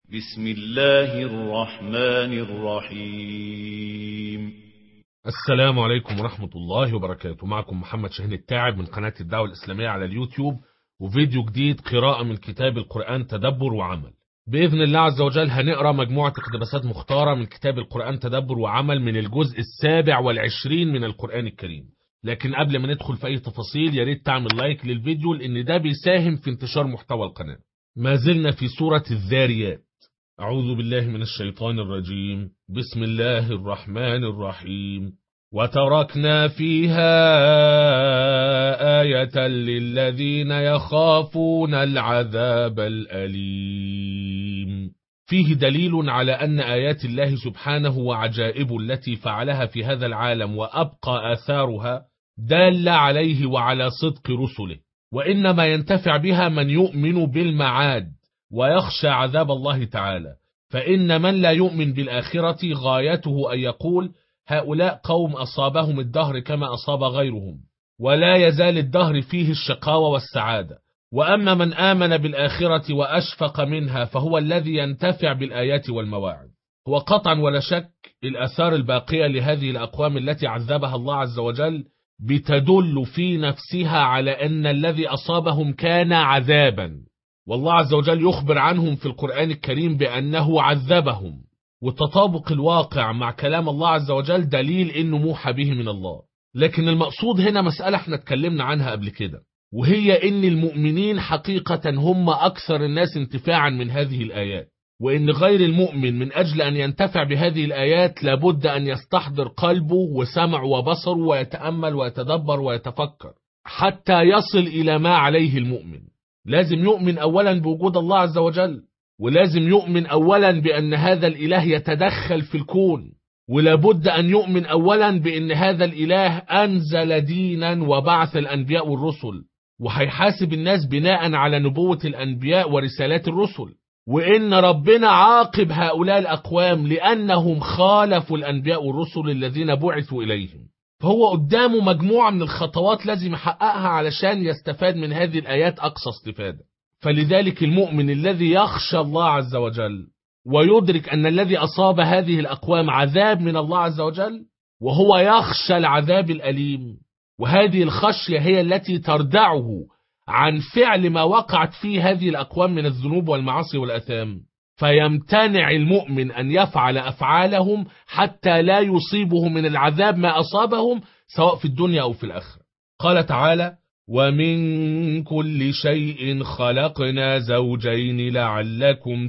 بسم الله الرحمن الرحيم. السلام عليكم ورحمة الله وبركاته. معكم محمد شاهين التاعب من قناة الدعوة الإسلامية على اليوتيوب، وفيديو جديد قراءة من كتاب القرآن تدبر وعمل. بإذن الله عز وجل هنقرأ مجموعة اقتباسات مختارة من كتاب القرآن تدبر وعمل من الجزء 27 من القرآن الكريم. لكن قبل ما ندخل في أي تفاصيل ياريت تعمل لايك للفيديو، لأن ده بيساهم في انتشار محتوى القناة. ما زلنا في سورة الذاريات. أعوذ بالله من الشيطان الرجيم. بسم الله الرحمن الرحيم. وتركنا فيها آية للذين يخافون العذاب الأليم. فيه دليل على أن آيات الله سبحانه وعجائب التي فعلها في هذا العالم وأبقى آثارها دالة عليه وعلى صدق رسله، وإنما ينتفع بها من يؤمن بالمعاد ويخشى عذاب الله تعالى. فإن من لا يؤمن بالآخرة غايته أن يقول هؤلاء قوم أصابهم الدهر كما أصاب غيرهم، ولا يزال الدهر فيه الشقاوة والسعادة. وأما من آمن بالآخرة وأشفق منها فهو الذي ينتفع بالآيات والمواعظ. وقطعا ولا شك الآثار الباقية لهذه الأقوام التي عذبها الله عز وجل بتدل في نفسها على أن الذي أصابهم كان عذابا، والله عز وجل يخبر عنهم في القرآن الكريم بأنه عذبهم. وتطابق الواقع مع كلام الله عز وجل دليل إنه موحى به من الله. لكن المقصود هنا مسألة احنا اتكلمنا عنها قبل كده، وهي إن المؤمنين حقيقة هم أكثر الناس انتفاعا من هذه الآيات، وإن غير المؤمن من أجل أن ينتفع بهذه الآيات لابد أن يستحضر قلبه وسمع وبصره ويتأمل ويتدبر ويتفكر حتى يصل إلى ما عليه المؤمن. لازم يؤمن أولا بوجود الله عز وجل، ولازم يؤمن أولا بأن هذا الإله يتدخل في الكون، ولابد أن يؤمن أولا بأن هذا الإله أنزل دينا وبعث الأنبياء والرسل، وهيحاسب الناس بناء على نبوة الأنبياء ورسالات الرسل، وإن ربنا عاقب هؤلاء الأقوام لأنهم خالفوا الأنبياء والرسل الذين بعثوا إليهم. فهو قدامه مجموعة من الخطوات لازم يحققها علشان يستفاد من هذه الآيات أقصى استفادة. فلذلك المؤمن الذي يخشى الله عز وجل ويدرك أن الذي أصاب هذه الأقوام عذاب من الله عز وجل، وهو يخشى العذاب الأليم، وهذه الخشية هي التي تردعه عن فعل ما وقعت فيه هذه الأقوام من الذنوب والمعاصي والأثام، فيمتنع المؤمن أن يفعل أفعالهم حتى لا يصيبه من العذاب ما أصابهم سواء في الدنيا أو في الآخرة. قال تعالى: ومن كل شيء خلقنا زوجين لعلكم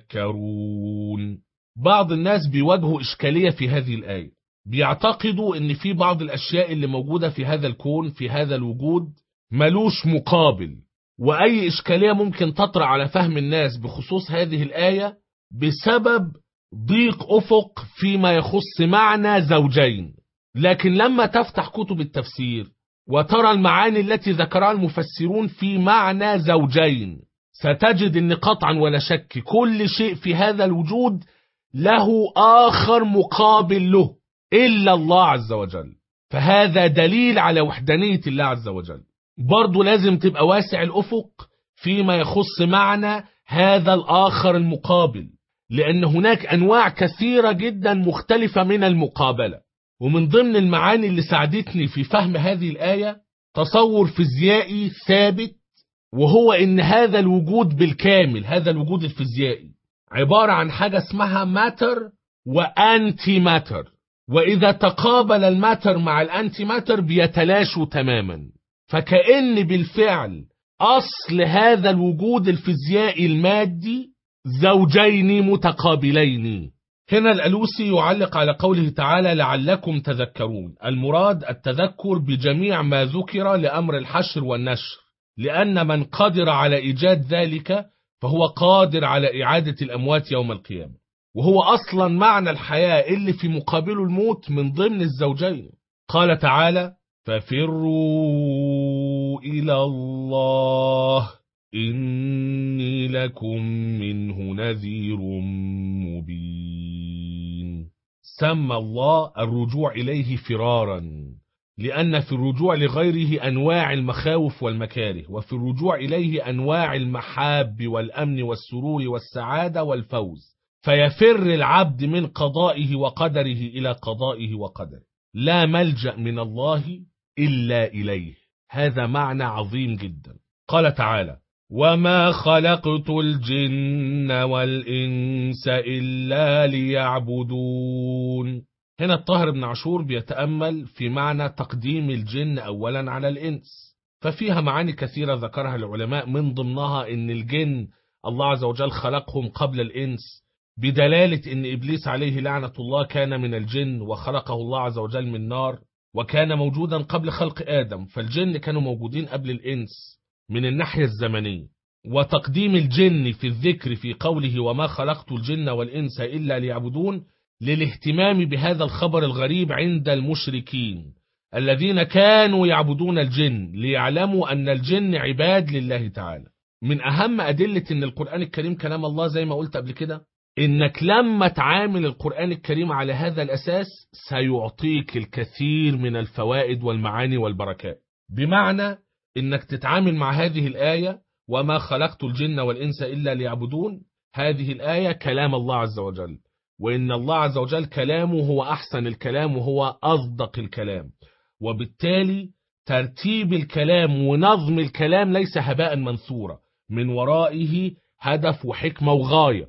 تذكرون. بعض الناس بيواجهوا إشكالية في هذه الآية، بيعتقدوا أن في بعض الأشياء اللي موجودة في هذا الكون في هذا الوجود ملوش مقابل، وأي إشكالية ممكن تطرأ على فهم الناس بخصوص هذه الآية بسبب ضيق أفق فيما يخص معنى زوجين. لكن لما تفتح كتب التفسير وترى المعاني التي ذكرها المفسرون في معنى زوجين، ستجد أن قطعا ولا شك كل شيء في هذا الوجود له آخر مقابل له إلا الله عز وجل، فهذا دليل على وحدانية الله عز وجل. برضو لازم تبقى واسع الأفق فيما يخص معنى هذا الآخر المقابل، لأن هناك أنواع كثيرة جدا مختلفة من المقابلة. ومن ضمن المعاني اللي ساعدتني في فهم هذه الآية تصور فيزيائي ثابت، وهو إن هذا الوجود بالكامل، هذا الوجود الفيزيائي عبارة عن حاجة اسمها ماتر وأنتي ماتر، وإذا تقابل الماتر مع الأنتي ماتر بيتلاشوا تماما. فكأن بالفعل أصل هذا الوجود الفيزيائي المادي زوجين متقابلين. هنا الألوسي يعلق على قوله تعالى لعلكم تذكرون، المراد التذكر بجميع ما ذكر لأمر الحشر والنشر، لأن من قدر على إيجاد ذلك فهو قادر على إعادة الأموات يوم القيامة، وهو أصلا معنى الحياة اللي في مقابل الموت من ضمن الزوجين. قال تعالى: ففروا إلى الله إني لكم منه نذير مبين. سمى الله الرجوع إليه فرارا، لأن في الرجوع لغيره أنواع المخاوف والمكاره، وفي الرجوع إليه أنواع المحاب والأمن والسرور والسعادة والفوز، فيفر العبد من قضائه وقدره إلى قضائه وقدره، لا ملجأ من الله إلا إليه. هذا معنى عظيم جدا. قال تعالى: وما خلقت الجن والإنس إلا ليعبدون. هنا الطاهر بن عاشور بيتأمل في معنى تقديم الجن أولا على الإنس، ففيها معاني كثيرة ذكرها العلماء، من ضمنها إن الجن الله عز وجل خلقهم قبل الإنس، بدلالة إن إبليس عليه لعنة الله كان من الجن وخلقه الله عز وجل من نار، وكان موجودا قبل خلق آدم، فالجن كانوا موجودين قبل الإنس من الناحية الزمنية. وتقديم الجن في الذكر في قوله وما خلقت الجن والإنس إلا ليعبدون للاهتمام بهذا الخبر الغريب عند المشركين الذين كانوا يعبدون الجن، ليعلموا أن الجن عباد لله تعالى. من أهم أدلة أن القرآن الكريم كلام الله زي ما قلت قبل كده، إنك لما تعامل القرآن الكريم على هذا الأساس سيعطيك الكثير من الفوائد والمعاني والبركات. بمعنى إنك تتعامل مع هذه الآية وما خلقت الجن والإنس إلا ليعبدون، هذه الآية كلام الله عز وجل، وإن الله عز وجل كلامه هو أحسن الكلام وهو أصدق الكلام، وبالتالي ترتيب الكلام ونظم الكلام ليس هباء منثورا، من ورائه هدف وحكمة وغاية،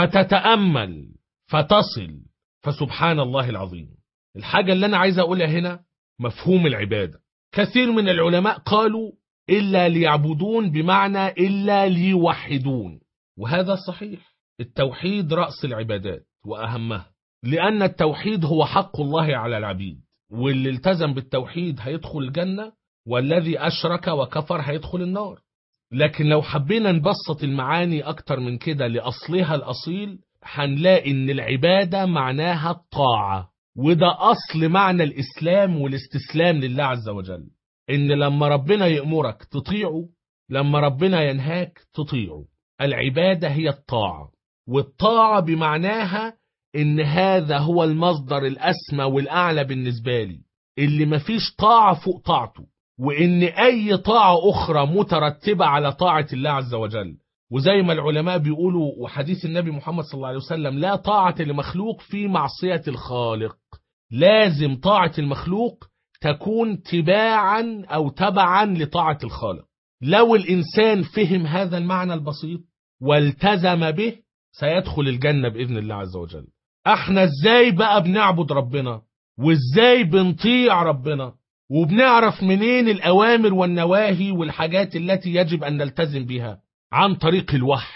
فتتأمل فتصل. فسبحان الله العظيم. الحاجة اللي أنا عايز أقولها هنا مفهوم العبادة. كثير من العلماء قالوا إلا ليعبدون بمعنى إلا ليوحدون، وهذا صحيح. التوحيد رأس العبادات وأهمها، لأن التوحيد هو حق الله على العبيد، واللي التزم بالتوحيد هيدخل الجنة، والذي أشرك وكفر هيدخل النار. لكن لو حبينا نبسط المعاني أكتر من كده لأصلها الأصيل، هنلاقي إن العبادة معناها الطاعة، وده أصل معنى الإسلام والاستسلام لله عز وجل، إن لما ربنا يأمرك تطيعه، لما ربنا ينهاك تطيعه. العبادة هي الطاعة، والطاعة بمعناها إن هذا هو المصدر الأسمى والأعلى بالنسبة لي، اللي مفيش طاعة فوق طاعته، وإن أي طاعة أخرى مترتبة على طاعة الله عز وجل. وزي ما العلماء بيقولوا وحديث النبي محمد صلى الله عليه وسلم: لا طاعة لمخلوق في معصية الخالق. لازم طاعة المخلوق تكون تباعا أو تبعا لطاعة الخالق. لو الإنسان فهم هذا المعنى البسيط والتزم به سيدخل الجنة بإذن الله عز وجل. احنا ازاي بقى بنعبد ربنا وازاي بنطيع ربنا وبنعرف منين الأوامر والنواهي والحاجات التي يجب أن نلتزم بها؟ عن طريق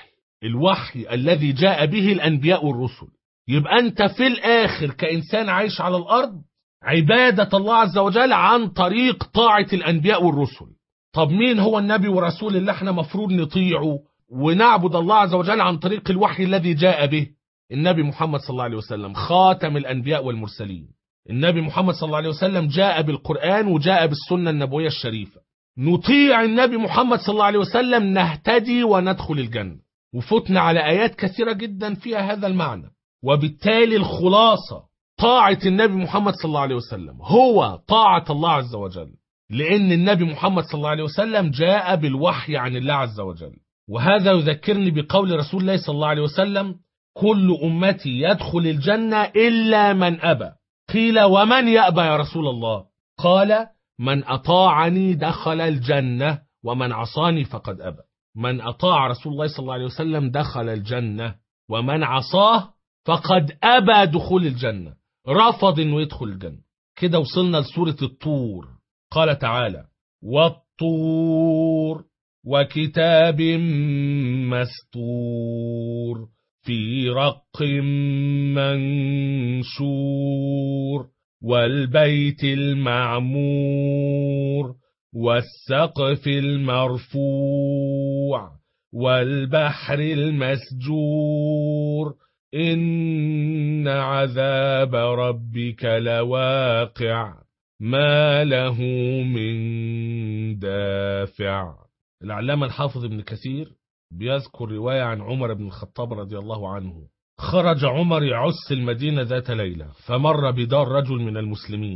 الوحي الذي جاء به الأنبياء والرسل. يبقى أنت في الآخر كإنسان عايش على الأرض عبادة الله عز وجل عن طريق طاعة الأنبياء والرسل. طب مين هو النبي ورسول اللي احنا مفروض نطيعه ونعبد الله عز وجل عن طريق الوحي الذي جاء به؟ النبي محمد صلى الله عليه وسلم خاتم الأنبياء والمرسلين. النبي محمد صلى الله عليه وسلم جاء بالقرآن وجاء بالسنة النبوية الشريفة. نطيع النبي محمد صلى الله عليه وسلم نهتدي وندخل الجنة. وفتنا على آيات كثيرة جدا فيها هذا المعنى. وبالتالي الخلاصة طاعة النبي محمد صلى الله عليه وسلم هو طاعة الله عز وجل، لأن النبي محمد صلى الله عليه وسلم جاء بالوحي عن الله عز وجل. وهذا يذكرني بقول رسول الله صلى الله عليه وسلم: كل أمتي يدخل الجنة إلا من أبى. قيل: ومن يأبى يا رسول الله؟ قال: من أطاعني دخل الجنة ومن عصاني فقد أبى. من أطاع رسول الله صلى الله عليه وسلم دخل الجنة، ومن عصاه فقد أبى دخول الجنة، رفض إنه يدخل الجنة. كده وصلنا لسورة الطور. قال تعالى: والطور وكتاب مسطور في رق منشور والبيت المعمور والسقف المرفوع والبحر المسجور إن عذاب ربك لواقع ما له من دافع. العلامة الحافظ ابن كثير بيذكر رواية عن عمر بن الخطاب رضي الله عنه: خرج عمر يعس المدينة ذات ليلة، فمر بدار رجل من المسلمين،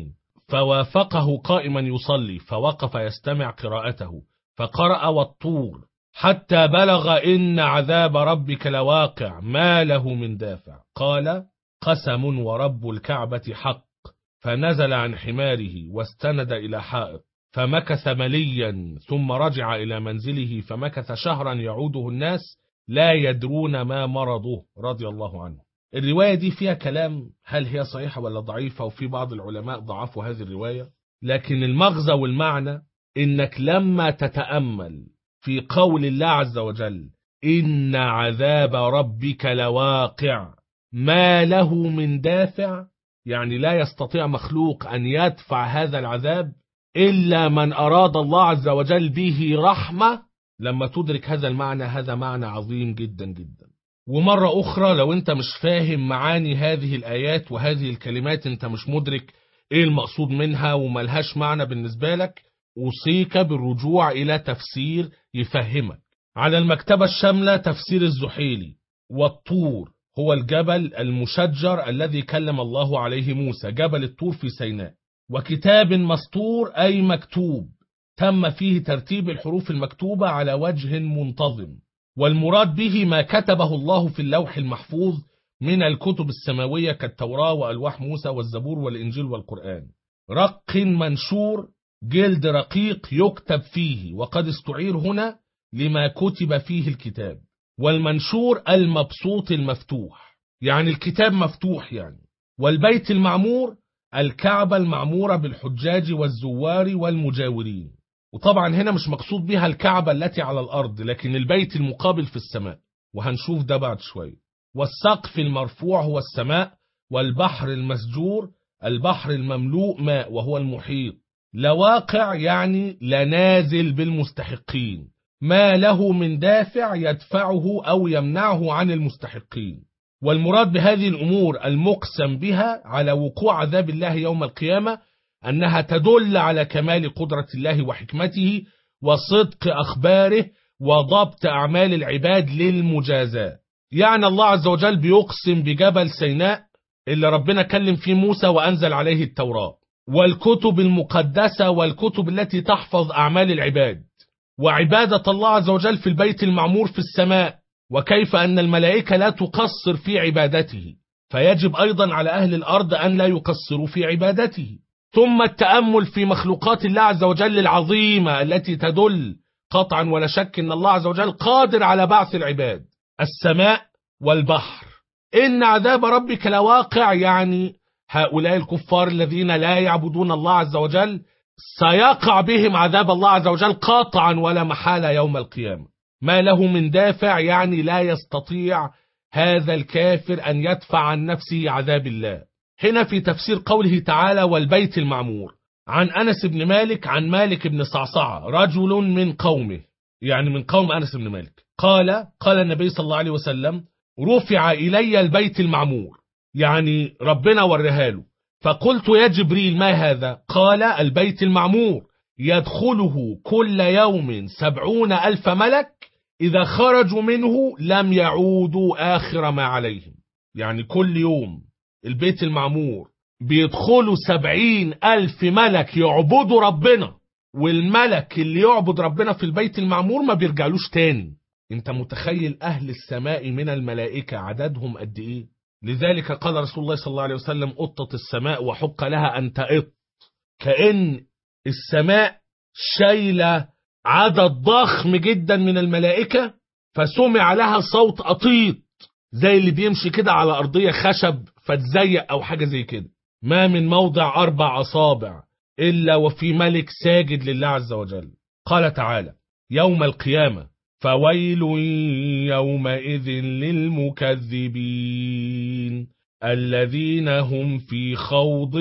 فوافقه قائما يصلي، فوقف يستمع قراءته، فقرأ والطور حتى بلغ إن عذاب ربك لواقع ما له من دافع، قال قسم ورب الكعبة حق، فنزل عن حماره واستند إلى حائط، فمكث مليا ثم رجع إلى منزله، فمكث شهرا يعوده الناس لا يدرون ما مرضه رضي الله عنه. الرواية دي فيها كلام هل هي صحيحة ولا ضعيفة، وفي بعض العلماء ضعفوا هذه الرواية، لكن المغزى والمعنى إنك لما تتأمل في قول الله عز وجل إن عذاب ربك لواقع ما له من دافع، يعني لا يستطيع مخلوق أن يدفع هذا العذاب إلا من أراد الله عز وجل به رحمة. لما تدرك هذا المعنى، هذا معنى عظيم جدا جدا. ومرة أخرى لو أنت مش فاهم معاني هذه الآيات وهذه الكلمات، أنت مش مدرك إيه المقصود منها وملهاش معنى بالنسبة لك، أوصيك بالرجوع إلى تفسير يفهمك. على المكتبة الشاملة تفسير الزحيلي: والطور هو الجبل المشجر الذي كلم الله عليه موسى، جبل الطور في سيناء. وكتاب مسطور أي مكتوب، تم فيه ترتيب الحروف المكتوبة على وجه منتظم، والمراد به ما كتبه الله في اللوح المحفوظ من الكتب السماوية كالتوراة وألواح موسى والزبور والإنجيل والقرآن. رق منشور جلد رقيق يكتب فيه، وقد استعير هنا لما كتب فيه الكتاب. والمنشور المبسوط المفتوح، يعني الكتاب مفتوح يعني. والبيت المعمور الكعبة المعمورة بالحجاج والزوار والمجاورين، وطبعا هنا مش مقصود بها الكعبة التي على الأرض، لكن البيت المقابل في السماء، وهنشوف ده بعد شوية. والسقف المرفوع هو السماء. والبحر المسجور البحر المملوء ماء وهو المحيط. لواقع يعني لنازل بالمستحقين، ما له من دافع يدفعه أو يمنعه عن المستحقين. والمراد بهذه الأمور المقسم بها على وقوع عذاب الله يوم القيامة أنها تدل على كمال قدرة الله وحكمته وصدق أخباره وضبط أعمال العباد للمجازاة. يعني الله عز وجل بيقسم بجبل سيناء اللي ربنا كلم فيه موسى وأنزل عليه التوراة، والكتب المقدسة والكتب التي تحفظ أعمال العباد، وعبادة الله عز وجل في البيت المعمور في السماء، وكيف أن الملائكة لا تقصر في عبادته، فيجب أيضا على أهل الأرض أن لا يقصروا في عبادته. ثم التأمل في مخلوقات الله عز وجل العظيمة التي تدل قطعا ولا شك أن الله عز وجل قادر على بعث العباد. السماء والبحر. إن عذاب ربك لواقع، يعني هؤلاء الكفار الذين لا يعبدون الله عز وجل سيقع بهم عذاب الله عز وجل قاطعا ولا محالة يوم القيامة. ما له من دافع، يعني لا يستطيع هذا الكافر أن يدفع عن نفسه عذاب الله. هنا في تفسير قوله تعالى والبيت المعمور عن أنس بن مالك عن مالك بن صعصعة رجل من قومه، يعني من قوم أنس بن مالك، قال النبي صلى الله عليه وسلم رفع إلي البيت المعمور، يعني ربنا ورها له، فقلت يا جبريل ما هذا؟ قال البيت المعمور يدخله كل يوم 70,000 ملك، إذا خرجوا منه لم يعودوا آخر ما عليهم. يعني كل يوم البيت المعمور بيدخلوا 70,000 ملك يعبدوا ربنا، والملك اللي يعبد ربنا في البيت المعمور ما بيرجعلوش تاني. انت متخيل أهل السماء من الملائكة عددهم قد ايه؟ لذلك قال رسول الله صلى الله عليه وسلم أطت السماء وحق لها أن تأط، كأن السماء شايلة عدد ضخم جدا من الملائكة، فسمع لها صوت أطيط زي اللي بيمشي كده على أرضية خشب فتزيق أو حاجة زي كده. ما من موضع 4 أصابع إلا وفي ملك ساجد لله عز وجل. قال تعالى يوم القيامة فويل يومئذ للمكذبين الذين هم في خوض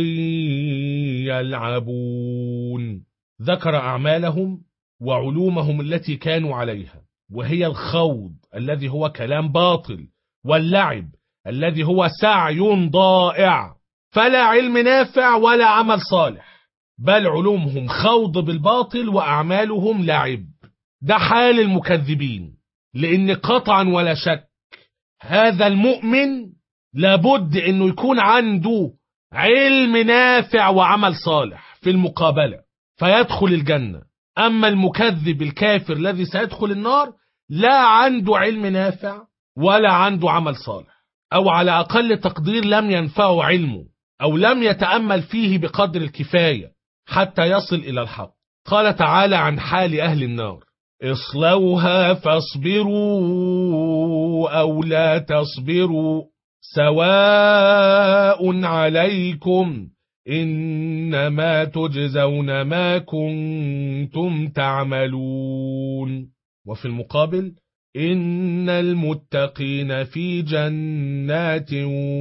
يلعبون. ذكر أعمالهم وعلومهم التي كانوا عليها، وهي الخوض الذي هو كلام باطل، واللعب الذي هو سعي ضائع، فلا علم نافع ولا عمل صالح، بل علومهم خوض بالباطل وأعمالهم لعب. ده حال المكذبين، لأن قطعا ولا شك هذا المؤمن لابد أنه يكون عنده علم نافع وعمل صالح في المقابلة فيدخل الجنة. أما المكذب الكافر الذي سيدخل النار لا عنده علم نافع ولا عنده عمل صالح، أو على أقل تقدير لم ينفعه علمه، أو لم يتأمل فيه بقدر الكفاية حتى يصل إلى الحق. قال تعالى عن حال أهل النار: اصلوها فاصبروا أو لا تصبروا سواء عليكم إنما تجزون ما كنتم تعملون. وفي المقابل: إن المتقين في جنات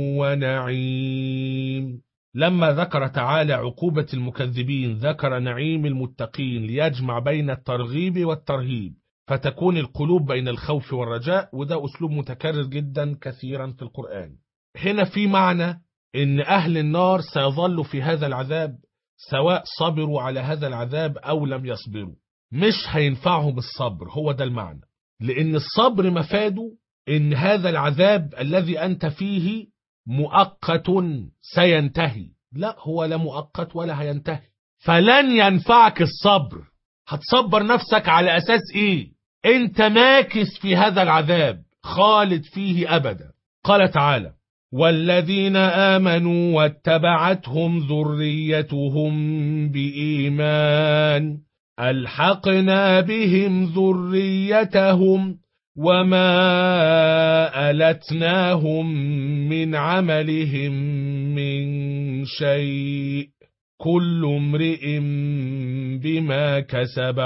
ونعيم. لما ذكر تعالى عقوبة المكذبين ذكر نعيم المتقين ليجمع بين الترغيب والترهيب، فتكون القلوب بين الخوف والرجاء، وده أسلوب متكرر جدا كثيرا في القرآن. هنا في معنى إن أهل النار سيظلوا في هذا العذاب سواء صبروا على هذا العذاب أو لم يصبروا، مش هينفعهم الصبر، هو ده المعنى. لأن الصبر مفاده إن هذا العذاب الذي أنت فيه مؤقت سينتهي، لا هو لا مؤقت ولا هينتهي، فلن ينفعك الصبر. هتصبر نفسك على أساس إيه؟ أنت ماكث في هذا العذاب خالد فيه أبدا. قال تعالى: والذين آمنوا واتبعتهم ذريتهم بإيمان ألحقنا بهم ذريتهم وما ألتناهم من عملهم من شيء كل امرئ بما كسب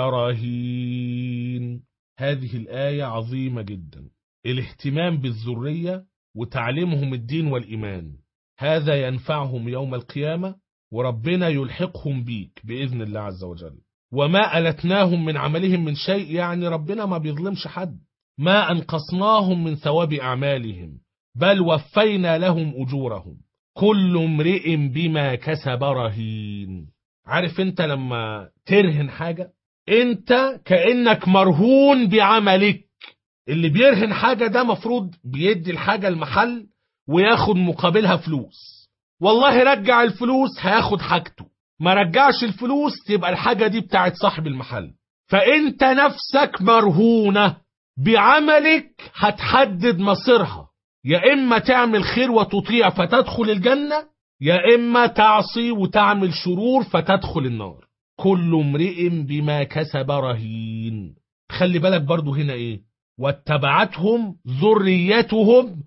رهين. هذه الآية عظيمة جدا. الاهتمام بالذرية وتعليمهم الدين والإيمان هذا ينفعهم يوم القيامة، وربنا يلحقهم بيك بإذن الله عز وجل. وما ألتناهم من عملهم من شيء، يعني ربنا ما بيظلمش حد، ما أنقصناهم من ثواب أعمالهم بل وفينا لهم أجورهم كل امرئ بما كسب رهين. عارف انت لما ترهن حاجة انت كأنك مرهون بعملك. اللي بيرهن حاجة ده مفروض بيدي الحاجة المحل وياخد مقابلها فلوس، والله رجع الفلوس هياخد حاجته، ما رجعش الفلوس تبقى الحاجة دي بتاعت صاحب المحل. فانت نفسك مرهونة بعملك، هتحدد مصيرها، يا إما تعمل خير وتطيع فتدخل الجنة، يا إما تعصي وتعمل شرور فتدخل النار. كل امرئ بما كسب رهين. خلي بالك برضو هنا إيه؟ واتبعتهم ذريتهم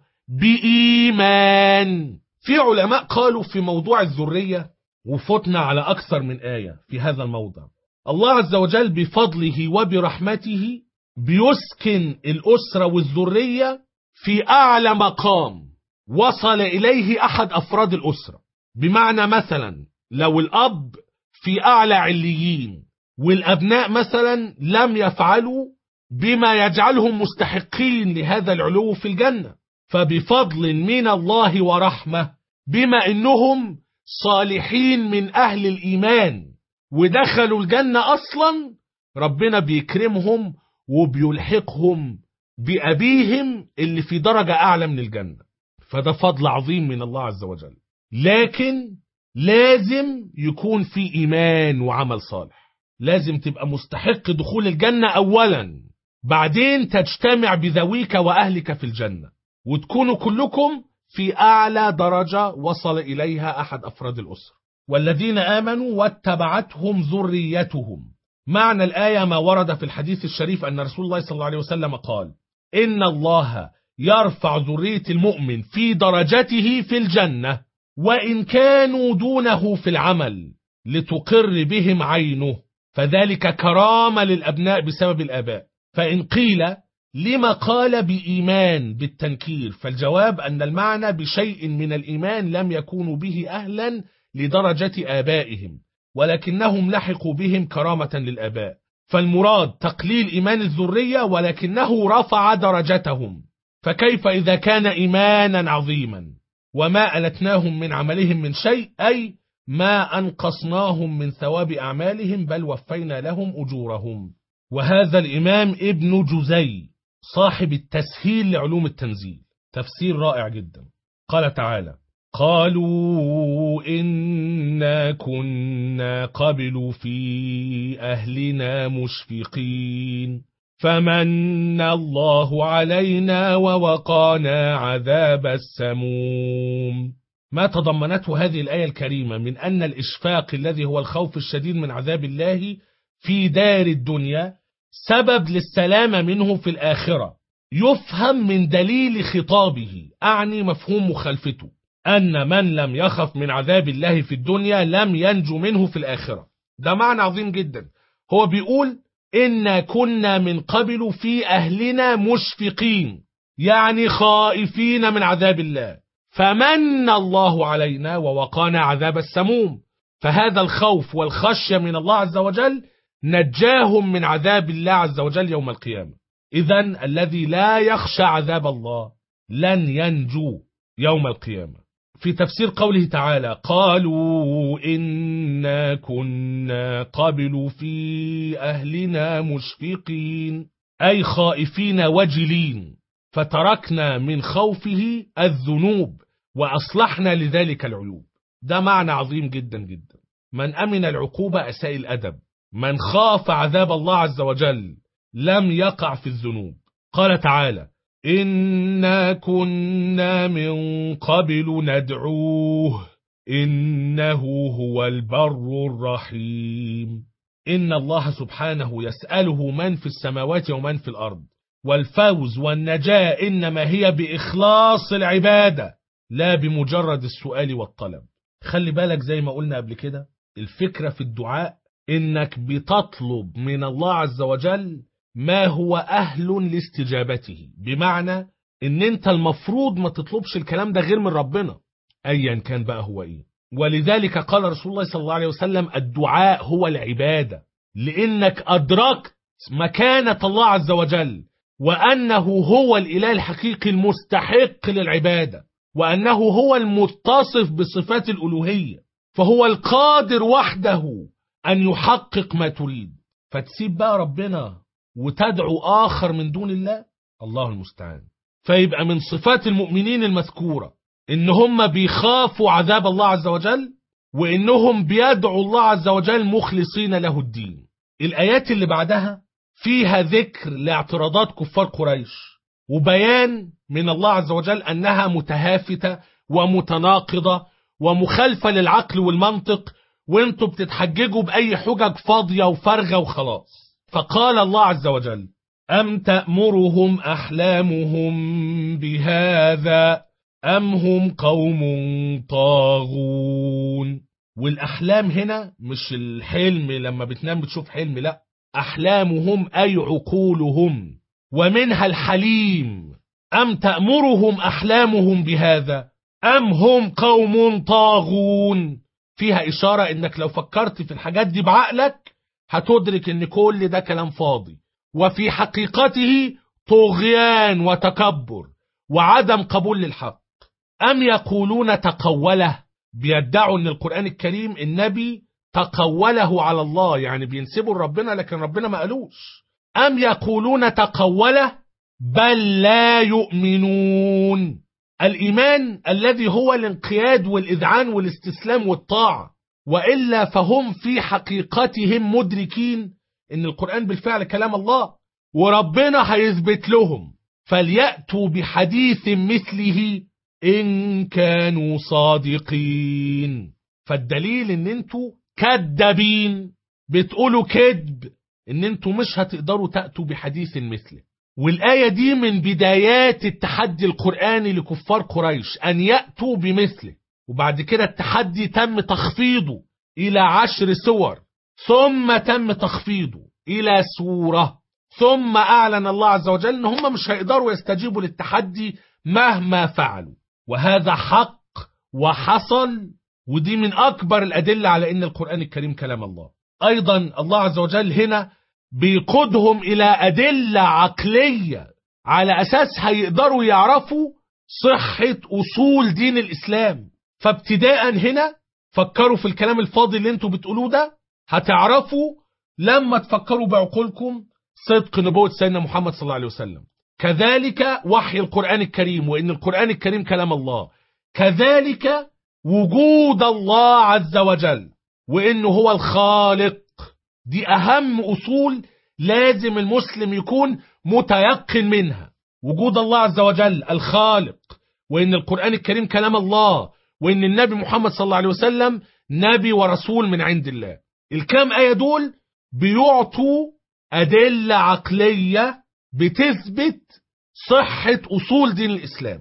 بإيمان. في علماء قالوا في موضوع الذرية، وفتنا على أكثر من آية في هذا الموضع، الله عز وجل بفضله وبرحمته بيسكن الأسرة والذرية في أعلى مقام وصل إليه أحد أفراد الأسرة. بمعنى مثلا لو الأب في أعلى عليين والأبناء مثلا لم يفعلوا بما يجعلهم مستحقين لهذا العلو في الجنة، فبفضل من الله ورحمة بما إنهم صالحين من أهل الإيمان ودخلوا الجنة أصلا، ربنا بيكرمهم وبيلحقهم بأبيهم اللي في درجة أعلى من الجنة. فده فضل عظيم من الله عز وجل، لكن لازم يكون في إيمان وعمل صالح. لازم تبقى مستحق دخول الجنة أولا، بعدين تجتمع بذويك وأهلك في الجنة وتكونوا كلكم في أعلى درجة وصل إليها أحد أفراد الأسرة. والذين آمنوا واتبعتهم ذريتهم. معنى الآية ما ورد في الحديث الشريف أن رسول الله صلى الله عليه وسلم قال: إن الله يرفع ذرية المؤمن في درجته في الجنة وإن كانوا دونه في العمل لتقر بهم عينه، فذلك كرامة للأبناء بسبب الآباء. فإن قيل لما قال بإيمان بالتنكير، فالجواب أن المعنى بشيء من الإيمان لم يكونوا به أهلا لدرجة آبائهم، ولكنهم لحقوا بهم كرامة للآباء. فالمراد تقليل إيمان الذرية ولكنه رفع درجتهم. فكيف إذا كان إيمانا عظيما؟ وما ألتناهم من عملهم من شيء، أي ما أنقصناهم من ثواب أعمالهم بل وفينا لهم أجورهم. وهذا الإمام ابن جزي صاحب التسهيل لعلوم التنزيل، تفسير رائع جدا. قال تعالى: قالوا إنا كنا قبل في أهلنا مشفقين فمن الله علينا ووقانا عذاب السموم. ما تضمنته هذه الآية الكريمة من أن الإشفاق الذي هو الخوف الشديد من عذاب الله في دار الدنيا سبب للسلامة منه في الآخرة، يفهم من دليل خطابه، أعني مفهوم مخالفته، أن من لم يخف من عذاب الله في الدنيا لم ينجو منه في الآخرة. ده معنى عظيم جدا. هو بيقول إنا كنا من قبل في أهلنا مشفقين، يعني خائفين من عذاب الله، فمن الله علينا ووقانا عذاب السموم. فهذا الخوف والخشية من الله عز وجل نجاهم من عذاب الله عز وجل يوم القيامة. إذن الذي لا يخشى عذاب الله لن ينجو يوم القيامة. في تفسير قوله تعالى قالوا إنا كنا قبل في أهلنا مشفقين، أي خائفين وجلين، فتركنا من خوفه الذنوب وأصلحنا لذلك العيوب. ده معنى عظيم جدا جدا. من أمن العقوبة أساء الأدب، من خاف عذاب الله عز وجل لم يقع في الذنوب. قال تعالى إنا كنا من قبل ندعوه إنه هو البر الرحيم. إن الله سبحانه يسأله من في السماوات ومن في الأرض، والفوز والنجاة إنما هي بإخلاص العبادة لا بمجرد السؤال والطلب. خلي بالك زي ما قلنا قبل كده، الفكرة في الدعاء إنك بتطلب من الله عز وجل ما هو أهل لاستجابته، بمعنى إن أنت المفروض ما تطلبش الكلام ده غير من ربنا أيا كان بقى هو إيه. ولذلك قال رسول الله صلى الله عليه وسلم الدعاء هو العبادة، لأنك أدركت مكانة الله عز وجل، وأنه هو الإله الحقيقي المستحق للعبادة، وأنه هو المتصف بصفات الألوهية، فهو القادر وحده أن يحقق ما تريد. فتسيب بقى ربنا وتدعو آخر من دون الله، الله المستعان. فيبقى من صفات المؤمنين المذكورة إن هم بيخافوا عذاب الله عز وجل، وإنهم بيدعوا الله عز وجل مخلصين له الدين. الآيات اللي بعدها فيها ذكر لاعتراضات كفار قريش، وبيان من الله عز وجل أنها متهافتة ومتناقضة ومخالفة للعقل والمنطق، وانتوا بتتحججوا بأي حجج فاضية وفارغة وخلاص. فقال الله عز وجل أم تأمرهم أحلامهم بهذا أم هم قوم طاغون. والأحلام هنا مش الحلم لما بتنام بتشوف حلم، لا، أحلامهم أي عقولهم، ومنها الحليم. أم تأمرهم أحلامهم بهذا أم هم قوم طاغون، فيها إشارة إنك لو فكرت في الحاجات دي بعقلك هتدرك إن كل ده كلام فاضي، وفي حقيقته طغيان وتكبر وعدم قبول للحق. أم يقولون تقوله، بيدعوا إن القرآن الكريم النبي تقوله على الله، يعني بينسبوا لربنا لكن ربنا ما قالوش. أم يقولون تقوله بل لا يؤمنون. الإيمان الذي هو الانقياد والإذعان والاستسلام والطاعة، وإلا فهم في حقيقتهم مدركين إن القرآن بالفعل كلام الله وربنا هيثبت لهم، فليأتوا بحديث مثله إن كانوا صادقين. فالدليل إن انتوا كذابين، بتقولوا كذب، إن انتوا مش هتقدروا تأتوا بحديث مثله. والآية دي من بدايات التحدي القرآني لكفار قريش أن يأتوا بمثله، وبعد كده التحدي تم تخفيضه إلى 10 سور، ثم تم تخفيضه إلى سورة، ثم أعلن الله عز وجل أن هم مش هيقدروا يستجيبوا للتحدي مهما فعلوا. وهذا حق وحصل، ودي من أكبر الأدلة على أن القرآن الكريم كلام الله. أيضا الله عز وجل هنا بيقودهم إلى أدلة عقلية على أساس هيقدروا يعرفوا صحة أصول دين الإسلام. فابتداء هنا فكروا في الكلام الفاضي اللي انتوا بتقولوه ده، هتعرفوا لما تفكروا بعقولكم صدق نبوة سيدنا محمد صلى الله عليه وسلم. كذلك وحي القرآن الكريم، وإن القرآن الكريم كلام الله. كذلك وجود الله عز وجل وإنه هو الخالق. دي أهم أصول لازم المسلم يكون متيقن منها. وجود الله عز وجل الخالق، وإن القرآن الكريم كلام الله، وإن النبي محمد صلى الله عليه وسلم نبي ورسول من عند الله. الكام آية دول بيعطوا أدلة عقلية بتثبت صحة أصول دين الإسلام.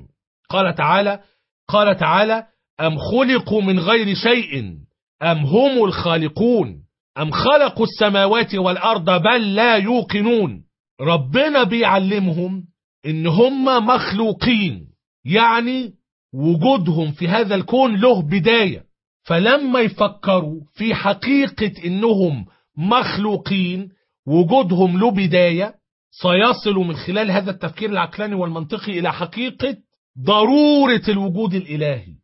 قال تعالى أم خلقوا من غير شيء أم هم الخالقون أم خلقوا السماوات والأرض بل لا يوقنون. ربنا بيعلمهم إن هم مخلوقين، يعني وجودهم في هذا الكون له بداية. فلما يفكروا في حقيقة إنهم مخلوقين وجودهم له بداية، سيصلوا من خلال هذا التفكير العقلاني والمنطقي إلى حقيقة ضرورة الوجود الإلهي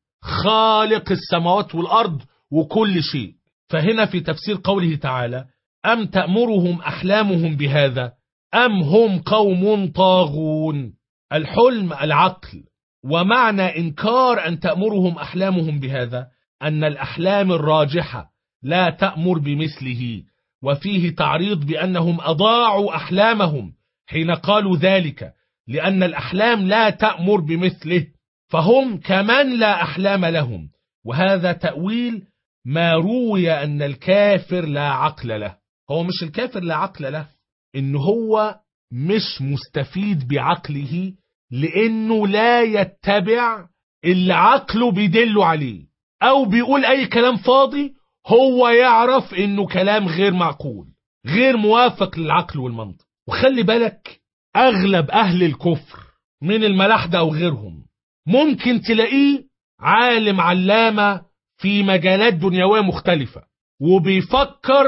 خالق السماوات والأرض وكل شيء. فهنا في تفسير قوله تعالى أم تأمرهم أحلامهم بهذا أم هم قوم طاغون، الحلم العقل. ومعنى إنكار أن تأمرهم أحلامهم بهذا أن الأحلام الراجحة لا تأمر بمثله، وفيه تعريض بأنهم أضاعوا أحلامهم حين قالوا ذلك، لأن الأحلام لا تأمر بمثله، فهم كمن لا أحلام لهم. وهذا تأويل ما روي أن الكافر لا عقل له. هو مش الكافر لا عقل له، إن هو مش مستفيد بعقله، لأنه لا يتبع اللي عقله بيدله عليه، أو بيقول أي كلام فاضي هو يعرف إنه كلام غير معقول غير موافق للعقل والمنطق. وخلي بالك أغلب أهل الكفر من الملاحدة أو غيرهم ممكن تلاقيه عالم علامة في مجالات دنيوية مختلفة، وبيفكر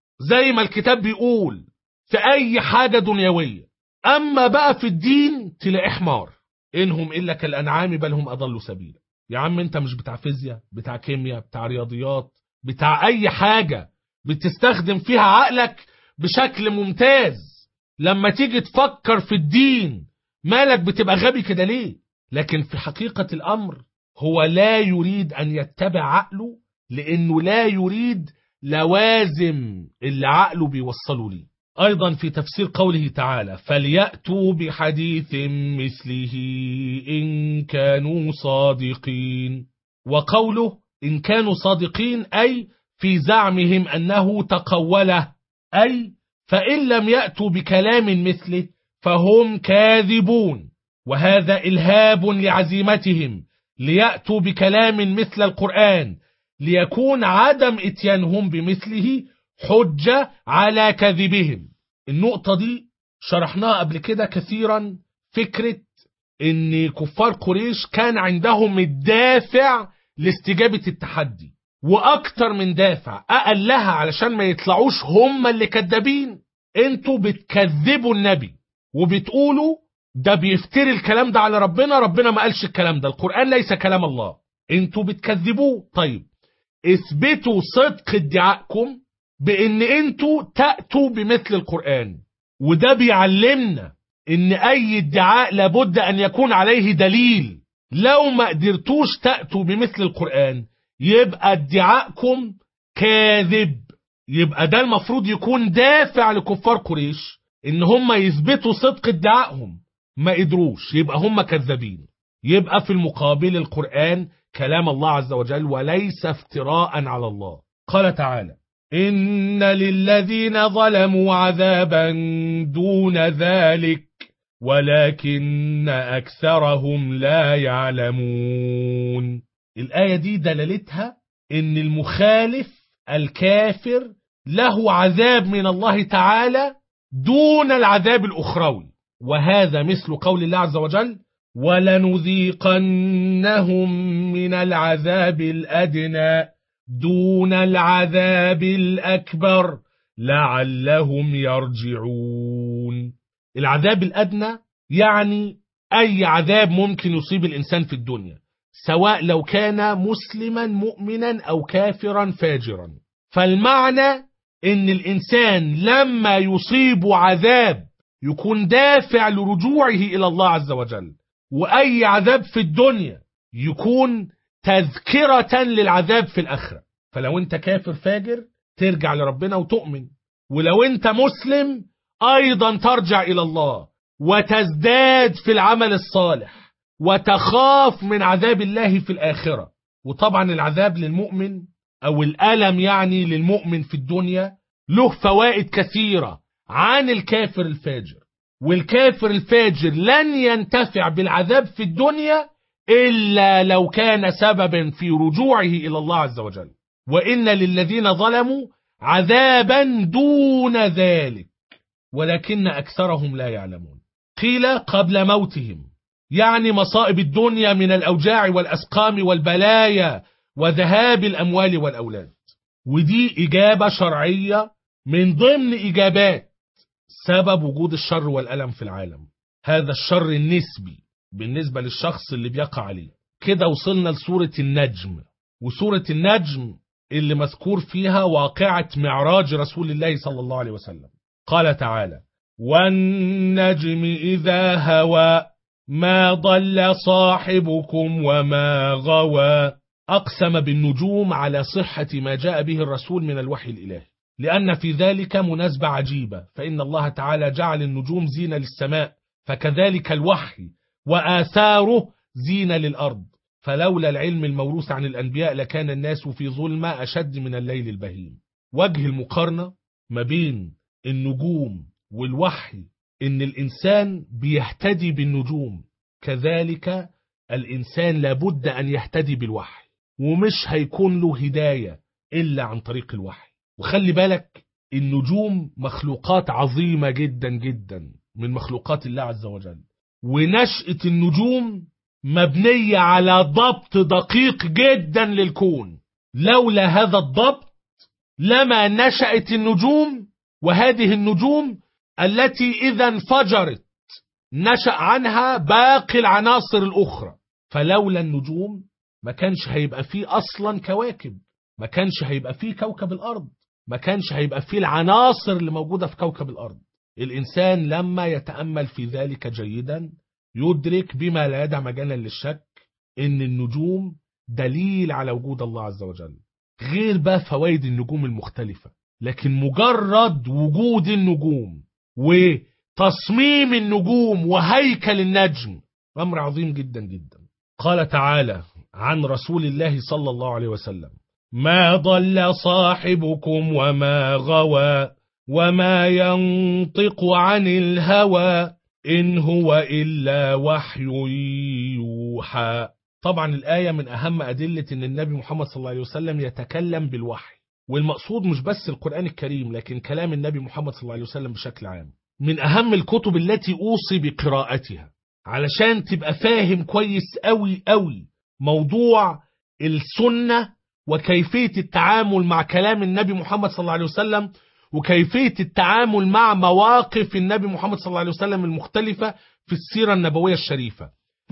زي ما الكتاب بيقول في أي حاجة دنيوية، أما بقى في الدين تلاقيه حمار. إنهم إلا كالأنعام بل هم أضلوا سبيلا. يا عم أنت مش بتاع فيزياء، بتاع كيمياء، بتاع رياضيات، بتاع أي حاجة بتستخدم فيها عقلك بشكل ممتاز، لما تيجي تفكر في الدين مالك بتبقى غبي كده ليه؟ لكن في حقيقة الأمر هو لا يريد أن يتبع عقله، لأنه لا يريد لوازم اللي عقله بيوصله ليه. أيضا في تفسير قوله تعالى فليأتوا بحديث مثله إن كانوا صادقين، وقوله إن كانوا صادقين أي في زعمهم أنه تقوله، أي فإن لم يأتوا بكلام مثله فهم كاذبون. وهذا إلهاب لعزيمتهم ليأتوا بكلام مثل القرآن، ليكون عدم اتيانهم بمثله حجة على كذبهم. النقطة دي شرحناها قبل كده كثيرا، فكرة ان كفار قريش كان عندهم الدافع لاستجابة التحدي، واكتر من دافع اقلها علشان ما يطلعوش هم اللي كذابين. انتوا بتكذبوا النبي وبتقولوا ده بيفتري الكلام ده على ربنا، ربنا ما قالش الكلام ده، القرآن ليس كلام الله، انتوا بتكذبوه. طيب اثبتوا صدق ادعائكم بان انتوا تأتوا بمثل القرآن، وده بيعلمنا ان اي ادعاء لابد ان يكون عليه دليل. لو ما قدرتوش تأتوا بمثل القرآن يبقى ادعائكم كاذب، يبقى ده المفروض يكون دافع لكفار قريش ان هم يثبتوا صدق ادعائهم، ما قدروش يبقى هم كذابين. يبقى في المقابل القرآن كلام الله عز وجل وليس افتراء على الله. قال تعالى إن للذين ظلموا عذابا دون ذلك ولكن أكثرهم لا يعلمون. الآية دي دلالتها إن المخالف الكافر له عذاب من الله تعالى دون العذاب الأخروي، وهذا مثل قول الله عز وجل ولنذيقنهم من العذاب الأدنى دون العذاب الأكبر لعلهم يرجعون. العذاب الأدنى يعني أي عذاب ممكن يصيب الإنسان في الدنيا، سواء لو كان مسلما مؤمنا أو كافرا فاجرا. فالمعنى إن الإنسان لما يصيب عذاب يكون دافع لرجوعه إلى الله عز وجل، وأي عذاب في الدنيا يكون تذكرة للعذاب في الآخرة. فلو انت كافر فاجر ترجع لربنا وتؤمن، ولو انت مسلم أيضا ترجع إلى الله وتزداد في العمل الصالح وتخاف من عذاب الله في الآخرة. وطبعا العذاب للمؤمن أو الألم يعني للمؤمن في الدنيا له فوائد كثيرة عن الكافر الفاجر. والكافر الفاجر لن ينتفع بالعذاب في الدنيا إلا لو كان سببا في رجوعه إلى الله عز وجل. وإن للذين ظلموا عذابا دون ذلك ولكن أكثرهم لا يعلمون. قيل قبل موتهم، يعني مصائب الدنيا من الأوجاع والأسقام والبلايا وذهاب الأموال والأولاد. ودي إجابة شرعية من ضمن إجابات سبب وجود الشر والألم في العالم. هذا الشر النسبي بالنسبة للشخص اللي بيقع عليه. كده وصلنا لسورة النجم، وسورة النجم اللي مذكور فيها واقعة معراج رسول الله صلى الله عليه وسلم. قال تعالى: والنجم إذا هوى ما ضل صاحبكم وما غوى. أقسم بالنجوم على صحة ما جاء به الرسول من الوحي الإلهي، لأن في ذلك مناسبة عجيبة، فإن الله تعالى جعل النجوم زينة للسماء، فكذلك الوحي وآثاره زينة للأرض. فلولا العلم الموروث عن الأنبياء لكان الناس في ظلمة أشد من الليل البهيم. وجه المقارنة ما بين النجوم والوحي إن الإنسان بيهتدي بالنجوم، كذلك الإنسان لابد أن يهتدي بالوحي، ومش هيكون له هداية إلا عن طريق الوحي. وخلي بالك النجوم مخلوقات عظيمة جدا جدا من مخلوقات الله عز وجل، ونشأة النجوم مبنية على ضبط دقيق جدا للكون. لولا هذا الضبط لما نشأت النجوم، وهذه النجوم التي إذا انفجرت نشأ عنها باقي العناصر الأخرى. فلولا النجوم ما كانش هيبقى فيه أصلا كواكب، ما كانش هيبقى فيه كوكب الأرض، ما كانش هيبقى فيه العناصر اللي موجودة في كوكب الأرض. الإنسان لما يتأمل في ذلك جيدا يدرك بما لا يدع مجالا للشك إن النجوم دليل على وجود الله عز وجل، غير بقى فوائد النجوم المختلفة. لكن مجرد وجود النجوم وتصميم النجوم وهيكل النجم أمر عظيم جدا جدا. قال تعالى عن رسول الله صلى الله عليه وسلم: ما ضل صاحبكم وما غوى وما ينطق عن الهوى إن هو إلا وحي يوحى. طبعا الآية من أهم أدلة أن النبي محمد صلى الله عليه وسلم يتكلم بالوحي، والمقصود مش بس القرآن الكريم لكن كلام النبي محمد صلى الله عليه وسلم بشكل عام. من أهم الكتب التي أوصي بقراءتها علشان تبقى فاهم كويس قوي قوي موضوع السنة وكيفية التعامل مع كلام النبي محمد صلى الله عليه وسلم، وكيفية التعامل مع مواقف النبي محمد صلى الله عليه وسلم المختلفة في السيرة النبوية الشريفة.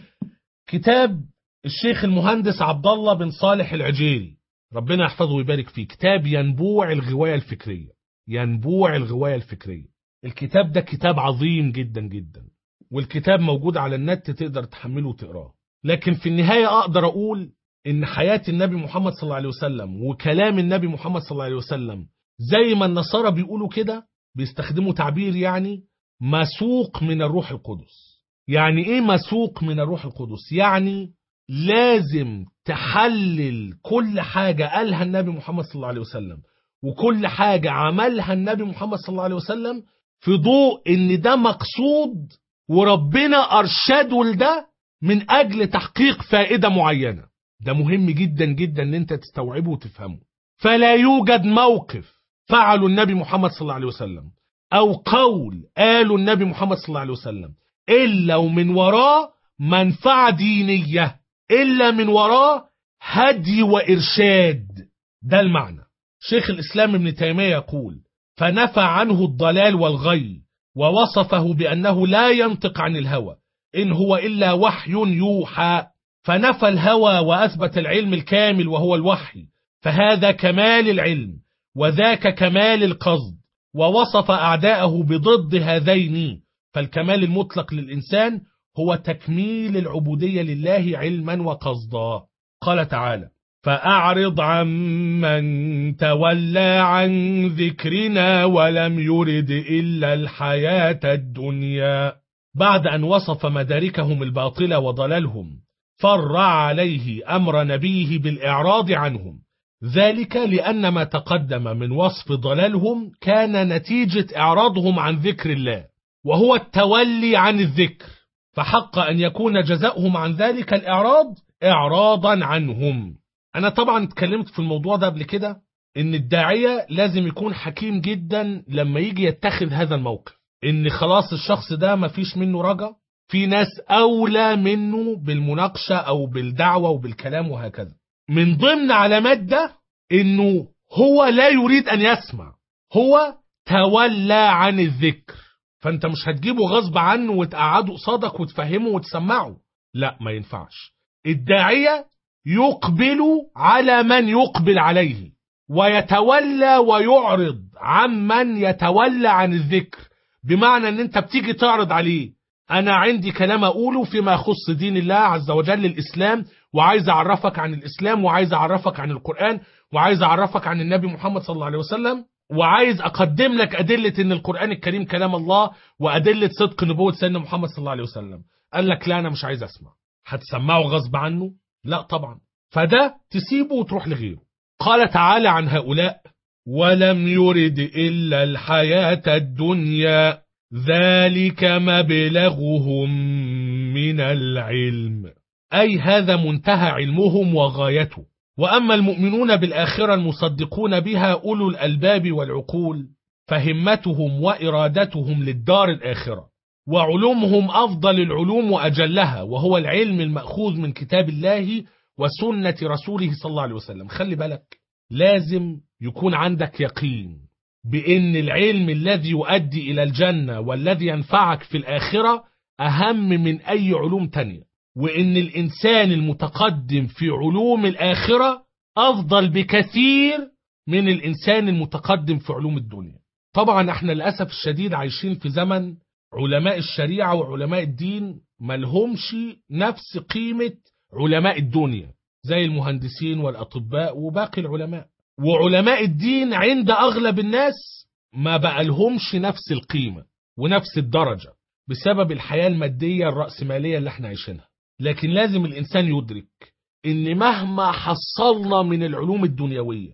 كتاب الشيخ المهندس عبد الله بن صالح العجيري ربنا يحفظه ويبارك فيه، كتاب ينبوع الغواية الفكرية. ينبوع الغواية الفكرية، الكتاب ده كتاب عظيم جدا جدا، والكتاب موجود على النت تقدر تحمله وتقراه. لكن في النهاية أقدر أقول إن حياة النبي محمد صلى الله عليه وسلم وكلام النبي محمد صلى الله عليه وسلم زي ما النصارى بيقولوا كده، بيستخدموا تعبير يعني مسوق من الروح القدس. يعني إيه مسوق من الروح القدس؟ يعني لازم تحلل كل حاجة قالها النبي محمد صلى الله عليه وسلم وكل حاجة عملها النبي محمد صلى الله عليه وسلم في ضوء إن ده مقصود وربنا أرشده لده من أجل تحقيق فائدة معينة. ده مهم جدا جدا ان انت تستوعبه وتفهمه. فلا يوجد موقف فعله النبي محمد صلى الله عليه وسلم او قول قاله النبي محمد صلى الله عليه وسلم الا ومن وراه منفعة دينية، الا من وراه هدي وارشاد. ده المعنى. شيخ الاسلام ابن تيمية يقول: فنفى عنه الضلال والغي ووصفه بانه لا ينطق عن الهوى إن هو إلا وحي يوحى. فنفى الهوى وأثبت العلم الكامل وهو الوحي، فهذا كمال العلم وذاك كمال القصد، ووصف أعداءه بضد هذين. فالكمال المطلق للإنسان هو تكميل العبودية لله علما وقصدا. قال تعالى: فأعرض عمن تولى عن ذكرنا ولم يرد إلا الحياة الدنيا. بعد أن وصف مداركهم الباطلة وضلالهم فرع عليه أمر نبيه بالإعراض عنهم، ذلك لأن ما تقدم من وصف ضلالهم كان نتيجة إعراضهم عن ذكر الله، وهو التولي عن الذكر، فحق أن يكون جزاؤهم عن ذلك الإعراض إعراضا عنهم. أنا طبعا اتكلمت في الموضوع ده قبل كده، إن الداعية لازم يكون حكيم جدا لما يجي يتخذ هذا الموقف، إن خلاص الشخص ده مفيش منه رجا، في ناس أولى منه بالمناقشة أو بالدعوة وبالكلام وهكذا. من ضمن علامات ده إنه هو لا يريد أن يسمع، هو تولى عن الذكر، فأنت مش هتجيبه غصب عنه وتقعده قصادك وتفهمه وتسمعه، لا ما ينفعش. الداعية يقبل على من يقبل عليه، ويتولى ويعرض عمن يتولى عن الذكر، بمعنى ان انت بتيجي تعرض عليه: انا عندي كلام اقوله فيما يخص دين الله عز وجل الاسلام، وعايز اعرفك عن الاسلام، وعايز اعرفك عن القرآن، وعايز اعرفك عن النبي محمد صلى الله عليه وسلم، وعايز اقدم لك ادلة ان القرآن الكريم كلام الله، وادلة صدق نبوة سيدنا محمد صلى الله عليه وسلم. قال لك لا انا مش عايز اسمع. هتسمعه غصب عنه؟ لا طبعا، فده تسيبه وتروح لغيره. قال تعالى عن هؤلاء: ولم يرد إلا الحياة الدنيا ذلك مبلغهم من العلم، أي هذا منتهى علمهم وغايته. وأما المؤمنون بالآخرة المصدقون بها أولو الألباب والعقول فهمتهم وإرادتهم للدار الآخرة، وعلومهم أفضل العلوم وأجلها، وهو العلم المأخوذ من كتاب الله وسنة رسوله صلى الله عليه وسلم. خلي بالك، لازم يكون عندك يقين بأن العلم الذي يؤدي إلى الجنة والذي ينفعك في الآخرة أهم من أي علوم تانية، وأن الإنسان المتقدم في علوم الآخرة أفضل بكثير من الإنسان المتقدم في علوم الدنيا. طبعا احنا للأسف الشديد عايشين في زمن علماء الشريعة وعلماء الدين ملهمش نفس قيمة علماء الدنيا، زي المهندسين والأطباء وباقي العلماء. وعلماء الدين عند أغلب الناس ما بقالهمش نفس القيمة ونفس الدرجة بسبب الحياة المادية الرأسمالية اللي احنا عايشينها. لكن لازم الإنسان يدرك إن مهما حصلنا من العلوم الدنيوية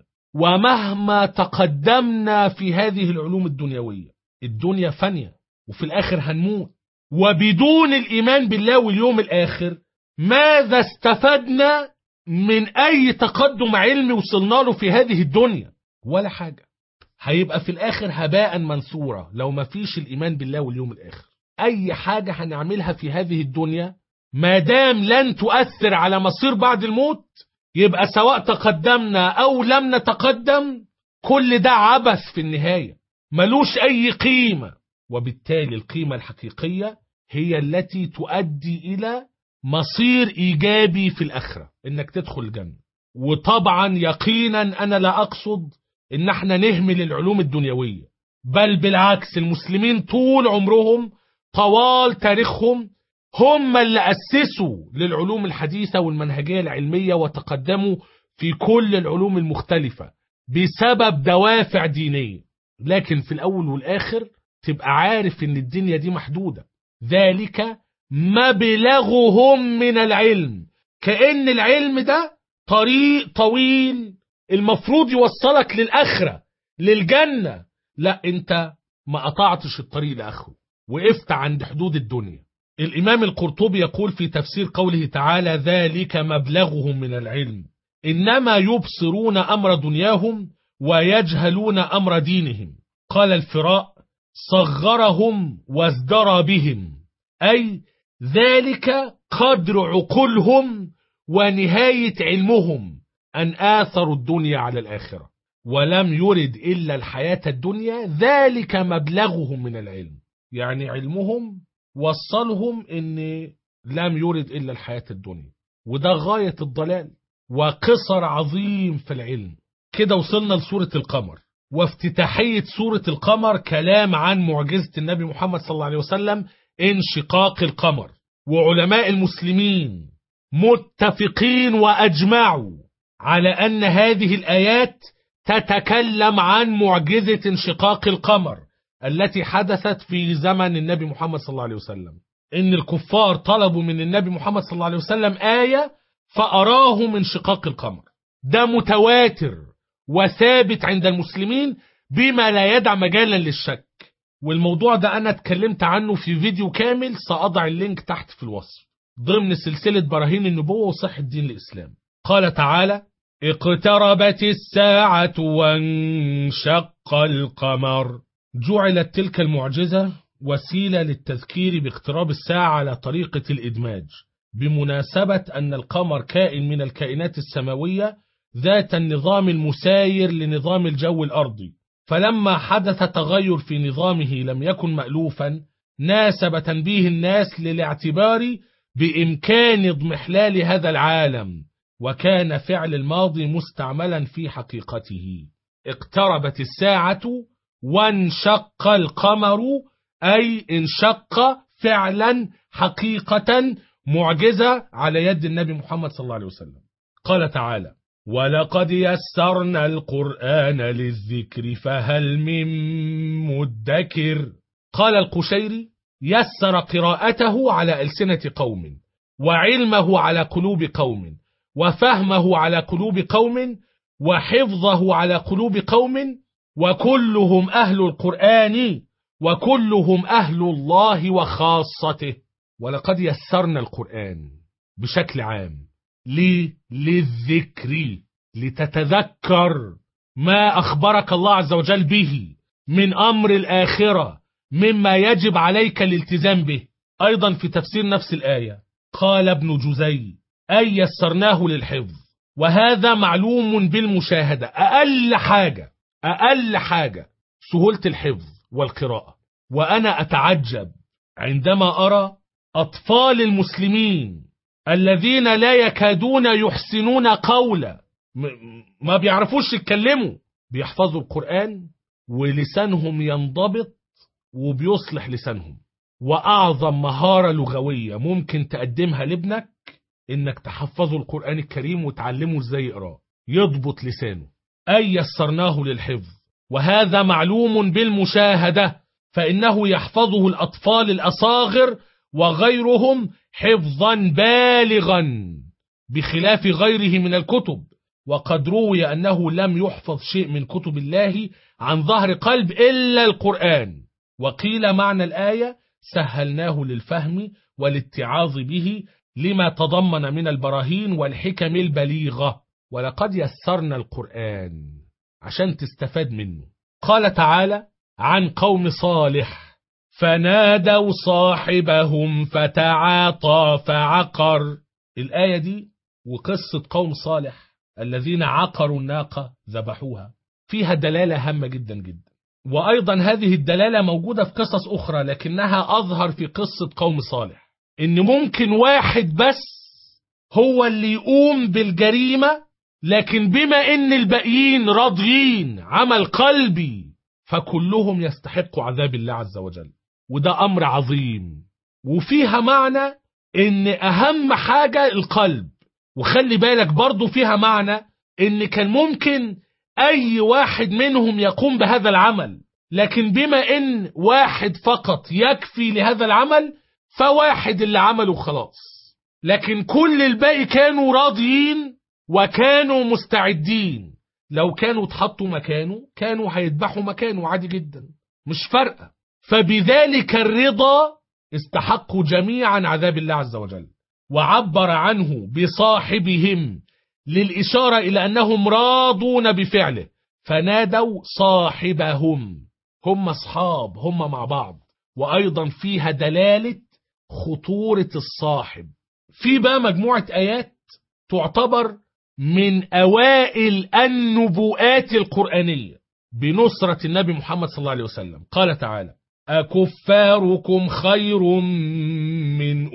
ومهما تقدمنا في هذه العلوم الدنيوية، الدنيا فانية وفي الآخر هنموت، وبدون الإيمان بالله واليوم الآخر ماذا استفدنا من أي تقدم علمي وصلنا له في هذه الدنيا؟ ولا حاجة. هيبقى في الآخر هباء منثورا لو ما فيش الإيمان بالله واليوم الآخر. أي حاجة هنعملها في هذه الدنيا ما دام لن تؤثر على مصير بعد الموت، يبقى سواء تقدمنا أو لم نتقدم كل ده عبث في النهاية، ملوش أي قيمة. وبالتالي القيمة الحقيقية هي التي تؤدي إلى مصير إيجابي في الآخرة، إنك تدخل الجنة. وطبعا يقينا أنا لا أقصد إن احنا نهمل العلوم الدنيوية، بل بالعكس، المسلمين طول عمرهم طوال تاريخهم هم اللي أسسوا للعلوم الحديثة والمنهجية العلمية وتقدموا في كل العلوم المختلفة بسبب دوافع دينية. لكن في الأول والآخر تبقى عارف إن الدنيا دي محدودة، ذلك مبلغهم من العلم، كأن العلم ده طريق طويل المفروض يوصلك للآخرة للجنة. لا، انت ما قطعتش الطريق لآخره، وقفت عند حدود الدنيا. الإمام القرطبي يقول في تفسير قوله تعالى: ذلك مبلغهم من العلم، إنما يبصرون أمر دنياهم ويجهلون أمر دينهم. قال الفراء: صغرهم وازدرى بهم، أي ذلك قدر عقولهم ونهاية علمهم أن آثروا الدنيا على الآخرة، ولم يرد إلا الحياة الدنيا ذلك مبلغهم من العلم. يعني علمهم وصلهم إن لم يرد إلا الحياة الدنيا، وده غاية الضلال وقصر عظيم في العلم. كده وصلنا لسورة القمر، وافتتاحية سورة القمر كلام عن معجزة النبي محمد صلى الله عليه وسلم، انشقاق القمر. وعلماء المسلمين متفقين وأجمعوا على أن هذه الآيات تتكلم عن معجزة انشقاق القمر التي حدثت في زمن النبي محمد صلى الله عليه وسلم. إن الكفار طلبوا من النبي محمد صلى الله عليه وسلم آية فأراهم انشقاق القمر. ده متواتر وثابت عند المسلمين بما لا يدع مجالا للشك. والموضوع ده أنا اتكلمت عنه في فيديو كامل، سأضع اللينك تحت في الوصف، ضمن سلسلة براهين النبوة وصحة دين الإسلام. قال تعالى: اقتربت الساعة وانشق القمر. جعلت تلك المعجزة وسيلة للتذكير باقتراب الساعة على طريقة الإدماج، بمناسبة أن القمر كائن من الكائنات السماوية ذات النظام المساير لنظام الجو الأرضي، فلما حدث تغير في نظامه لم يكن مألوفا، ناسب تنبيه الناس للاعتبار بإمكان اضمحلال هذا العالم، وكان فعل الماضي مستعملا في حقيقته. اقتربت الساعة وانشق القمر، أي انشق فعلا حقيقة معجزة على يد النبي محمد صلى الله عليه وسلم. قال تعالى: ولقد يسرنا القرآن للذكر فهل من مدكر. قال القشيري: يسر قراءته على ألسنة قوم، وعلمه على قلوب قوم، وفهمه على قلوب قوم، وحفظه على قلوب قوم، وكلهم أهل القرآن، وكلهم أهل الله وخاصته. ولقد يسرنا القرآن بشكل عام للذكر، لتتذكر ما أخبرك الله عز وجل به من أمر الآخرة مما يجب عليك الالتزام به. أيضا في تفسير نفس الآية قال ابن جزي: أي يسرناه للحفظ، وهذا معلوم بالمشاهدة. أقل حاجة سهولة الحفظ والقراءة. وأنا أتعجب عندما أرى أطفال المسلمين الذين لا يكادون يحسنون قولا، ما بيعرفوش يتكلموا، بيحفظوا القرآن ولسانهم ينضبط وبيصلح لسانهم. وأعظم مهارة لغوية ممكن تقدمها لابنك إنك تحفظه القرآن الكريم وتعلمه إزاي يقراه، يضبط لسانه. أي يسرناه للحفظ، وهذا معلوم بالمشاهدة، فإنه يحفظه الأطفال الأصاغر وغيرهم حفظا بالغا بخلاف غيره من الكتب. وقد روي أنه لم يحفظ شيء من كتب الله عن ظهر قلب إلا القرآن. وقيل معنى الآية: سهلناه للفهم والاتعاظ به لما تضمن من البراهين والحكم البليغة. ولقد يسرنا القرآن عشان تستفاد منه. قال تعالى عن قوم صالح: فنادوا صاحبهم فتعاطى فعقر. الآية دي وقصة قوم صالح الذين عقروا الناقة ذبحوها فيها دلالة هامة جدا جدا. وأيضا هذه الدلالة موجودة في قصص أخرى لكنها أظهر في قصة قوم صالح، إن ممكن واحد بس هو اللي يقوم بالجريمة، لكن بما إن الباقيين راضيين عمل قلبي فكلهم يستحقوا عذاب الله عز وجل. وده أمر عظيم، وفيها معنى إن أهم حاجة القلب. وخلي بالك برضو فيها معنى إن كان ممكن أي واحد منهم يقوم بهذا العمل، لكن بما إن واحد فقط يكفي لهذا العمل فواحد اللي عمله خلاص. لكن كل الباقي كانوا راضيين وكانوا مستعدين، لو كانوا اتحطوا مكانه كانوا هيذبحوا مكانه عادي جدا، مش فارقة. فبذلك الرضا استحقوا جميعا عذاب الله عز وجل. وعبر عنه بصاحبهم للإشارة إلى أنهم راضون بفعله، فنادوا صاحبهم، هم أصحاب، هم مع بعض. وأيضا فيها دلالة خطورة الصاحب. في بقى مجموعة آيات تعتبر من أوائل النبوءات القرآنية بنصرة النبي محمد صلى الله عليه وسلم. قال تعالى: أكفاركم خير من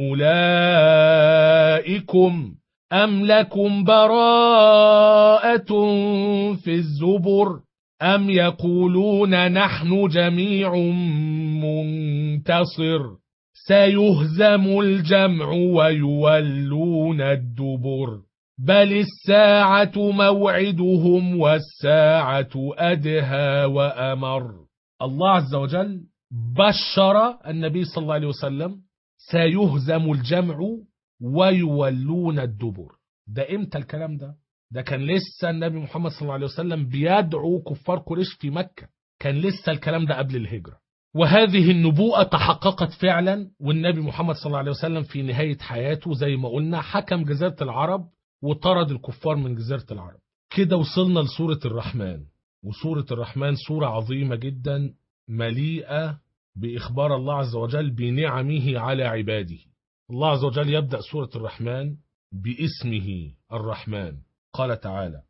أولئكم أم لكم براءة في الزبر أم يقولون نحن جميع منتصر سيهزم الجمع ويولون الدبر بل الساعة موعدهم والساعة أدهى وأمر. الله عز وجل بشر النبي صلى الله عليه وسلم سيهزم الجمع ويولون الدبر. ده امتى الكلام ده؟ ده كان لسه النبي محمد صلى الله عليه وسلم بيدعو كفار قريش في مكة، كان لسه الكلام ده قبل الهجرة. وهذه النبوءة تحققت فعلا، والنبي محمد صلى الله عليه وسلم في نهاية حياته زي ما قلنا حكم جزيرة العرب وطرد الكفار من جزيرة العرب. كده وصلنا لسورة الرحمن. وسورة الرحمن سورة عظيمة جدا مليئة بإخبار الله عز وجل بنعمه على عباده. الله عز وجل يبدأ سورة الرحمن باسمه الرحمن. قال تعالى: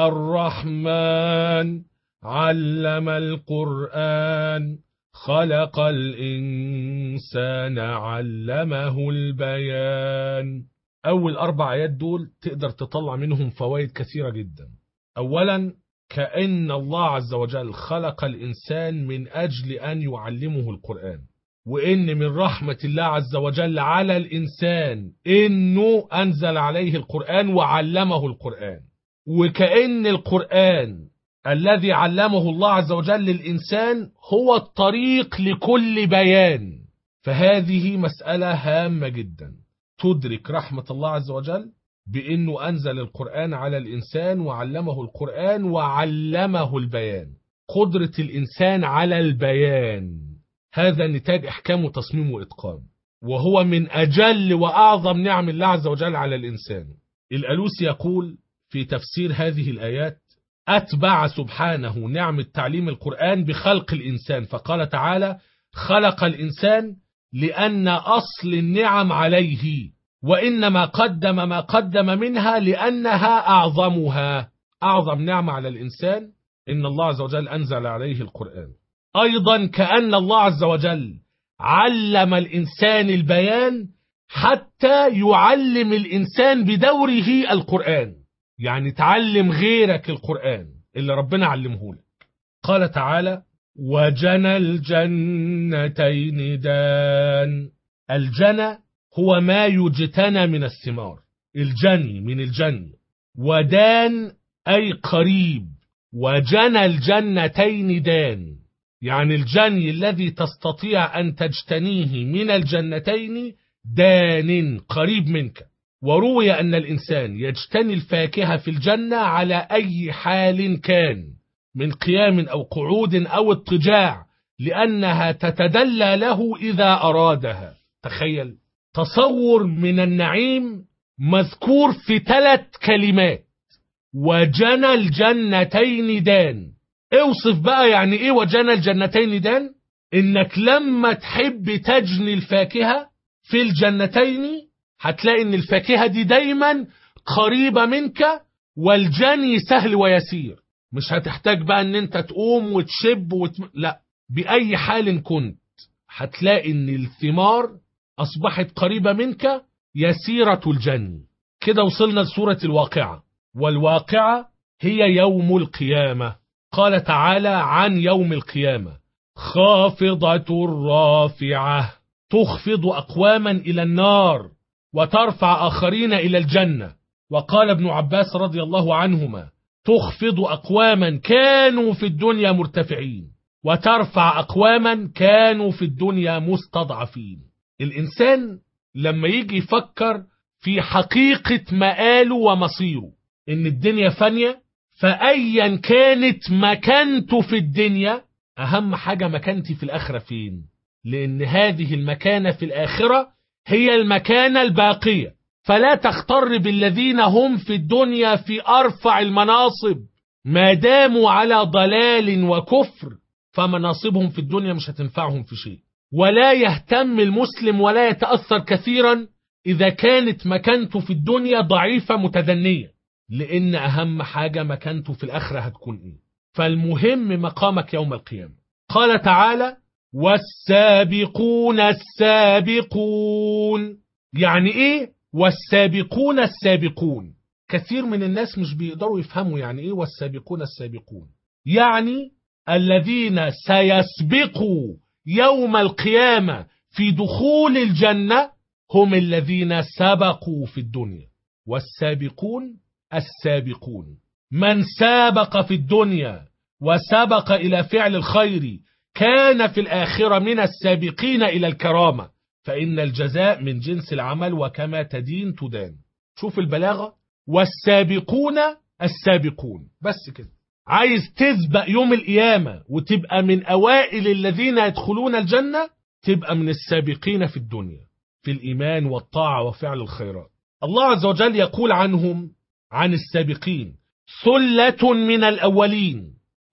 الرحمن علم القرآن خلق الإنسان علمه البيان. أول 4 آيات دول تقدر تطلع منهم فوائد كثيرة جدا. أولا، كأن الله عز وجل خلق الإنسان من أجل أن يعلمه القرآن، وإن من رحمة الله عز وجل على الإنسان إنه أنزل عليه القرآن وعلمه القرآن. وكأن القرآن الذي علمه الله عز وجل للإنسان هو الطريق لكل بيان. فهذه مسألة هامة جدا تدرك رحمة الله عز وجل بأنه أنزل القرآن على الإنسان وعلمه القرآن وعلمه البيان. قدرة الإنسان على البيان هذا نتاج إحكام وتصميم وإتقان، وهو من أجل وأعظم نعم الله عز وجل على الإنسان. الألوسي يقول في تفسير هذه الآيات: أتبع سبحانه نعم تعليم القرآن بخلق الإنسان، فقال تعالى: خلق الإنسان لأن أصل النعم عليه، وإنما قدم ما قدم منها لأنها أعظمها. أعظم نعمة على الإنسان إن الله عز وجل أنزل عليه القرآن. أيضا كأن الله عز وجل علم الإنسان البيان حتى يعلم الإنسان بدوره القرآن، يعني تعلم غيرك القرآن اللي ربنا علمه لك. قال تعالى: وجنى الجنتين دان. الجنى هو ما يجتنى من الثمار، الجني من الجني، ودان أي قريب. وجنى الجنتين دان يعني الجني الذي تستطيع أن تجتنيه من الجنتين دان قريب منك. وروي أن الإنسان يجتني الفاكهة في الجنة على أي حال كان، من قيام أو قعود أو اضطجاع، لأنها تتدلى له إذا أرادها. تخيل تصور من النعيم مذكور في 3 كلمات: وجنى الجنتين دان. اوصف بقى يعني ايه وجنى الجنتين دان. انك لما تحب تجني الفاكهة في الجنتين هتلاقي ان الفاكهة دي دايما قريبة منك، والجني سهل ويسير. مش هتحتاج بقى ان انت تقوم وتشب لا، بأي حال كنت هتلاقي ان الثمار اصبحت قريبة منك يسيرة الجني. كده وصلنا لسورة الواقعة. والواقعة هي يوم القيامة. قال تعالى عن يوم القيامة: خافضة رافعة تخفض أقواما إلى النار وترفع آخرين إلى الجنة. وقال ابن عباس رضي الله عنهما: تخفض أقواما كانوا في الدنيا مرتفعين وترفع أقواما كانوا في الدنيا مستضعفين. الإنسان لما يجي يفكر في حقيقة مآله ومصيره، إن الدنيا فانية، فأيا كانت مكانته في الدنيا، أهم حاجة مكانتي في الآخرة فين؟ لأن هذه المكانة في الآخرة هي المكانة الباقية. فلا تختر بالذين هم في الدنيا في أرفع المناصب، ما داموا على ضلال وكفر فمناصبهم في الدنيا مش هتنفعهم في شيء. ولا يهتم المسلم ولا يتأثر كثيرا إذا كانت مكانته في الدنيا ضعيفة متدنية، لأن أهم حاجة مكانته في الآخرة هتكون إيه. فالمهم مقامك يوم القيامة. قال تعالى: والسابقون السابقون. يعني إيه والسابقون السابقون؟ كثير من الناس مش بيقدروا يفهموا يعني إيه والسابقون السابقون. يعني الذين سيسبقوا يوم القيامة في دخول الجنة هم الذين سبقوا في الدنيا. والسابقون السابقون، من سابق في الدنيا وسبق إلى فعل الخير كان في الآخرة من السابقين إلى الكرامة، فإن الجزاء من جنس العمل وكما تدين تدان. شوف البلاغة، والسابقون السابقون، بس كده. عايز تسبق يوم القيامة وتبقى من أوائل الذين يدخلون الجنة، تبقى من السابقين في الدنيا في الإيمان والطاعة وفعل الخيرات. الله عز وجل يقول عنهم، عن السابقين: ثلة من الأولين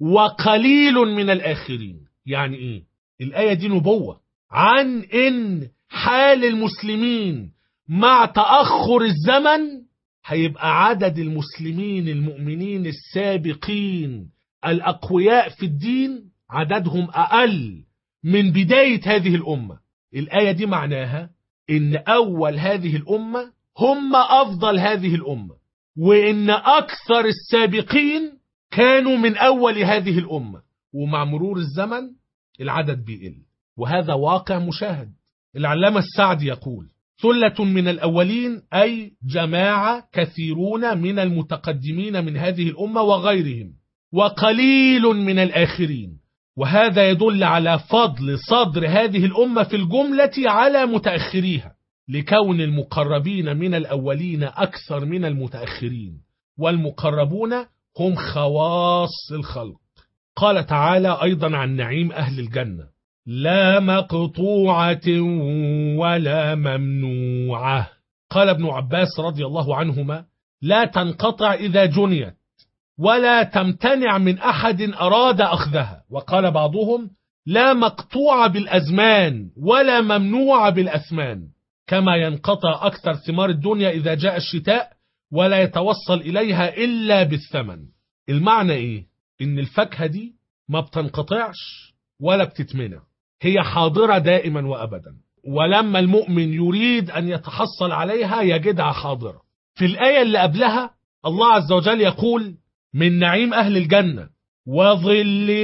وقليل من الآخرين. يعني إيه؟ الآية دي نبوة عن إن حال المسلمين مع تأخر الزمن هيبقى عدد المسلمين المؤمنين السابقين الأقوياء في الدين عددهم أقل من بداية هذه الأمة. الآية دي معناها إن أول هذه الأمة هم أفضل هذه الأمة، وإن أكثر السابقين كانوا من أول هذه الأمة، ومع مرور الزمن العدد بيقل، وهذا واقع مشاهد. العلامة السعدي يقول: ثلة من الأولين أي جماعة كثيرون من المتقدمين من هذه الأمة وغيرهم، وقليل من الآخرين. وهذا يدل على فضل صدر هذه الأمة في الجملة على متأخريها، لكون المقربين من الأولين أكثر من المتأخرين، والمقربون هم خواص الخلق. قال تعالى أيضا عن نعيم أهل الجنة: لا مقطوعة ولا ممنوعة. قال ابن عباس رضي الله عنهما: لا تنقطع إذا جنيت، ولا تمتنع من أحد أراد أخذها. وقال بعضهم: لا مقطوعة بالأزمان ولا ممنوعة بالأثمان، كما ينقطع أكثر ثمار الدنيا إذا جاء الشتاء ولا يتوصل إليها إلا بالثمن. المعنى إيه؟ إن الفاكهة دي ما بتنقطعش ولا بتتمنع، هي حاضرة دائما وأبدا، ولما المؤمن يريد أن يتحصل عليها يجدها حاضرة. في الآية اللي قبلها الله عز وجل يقول من نعيم أهل الجنة: وظل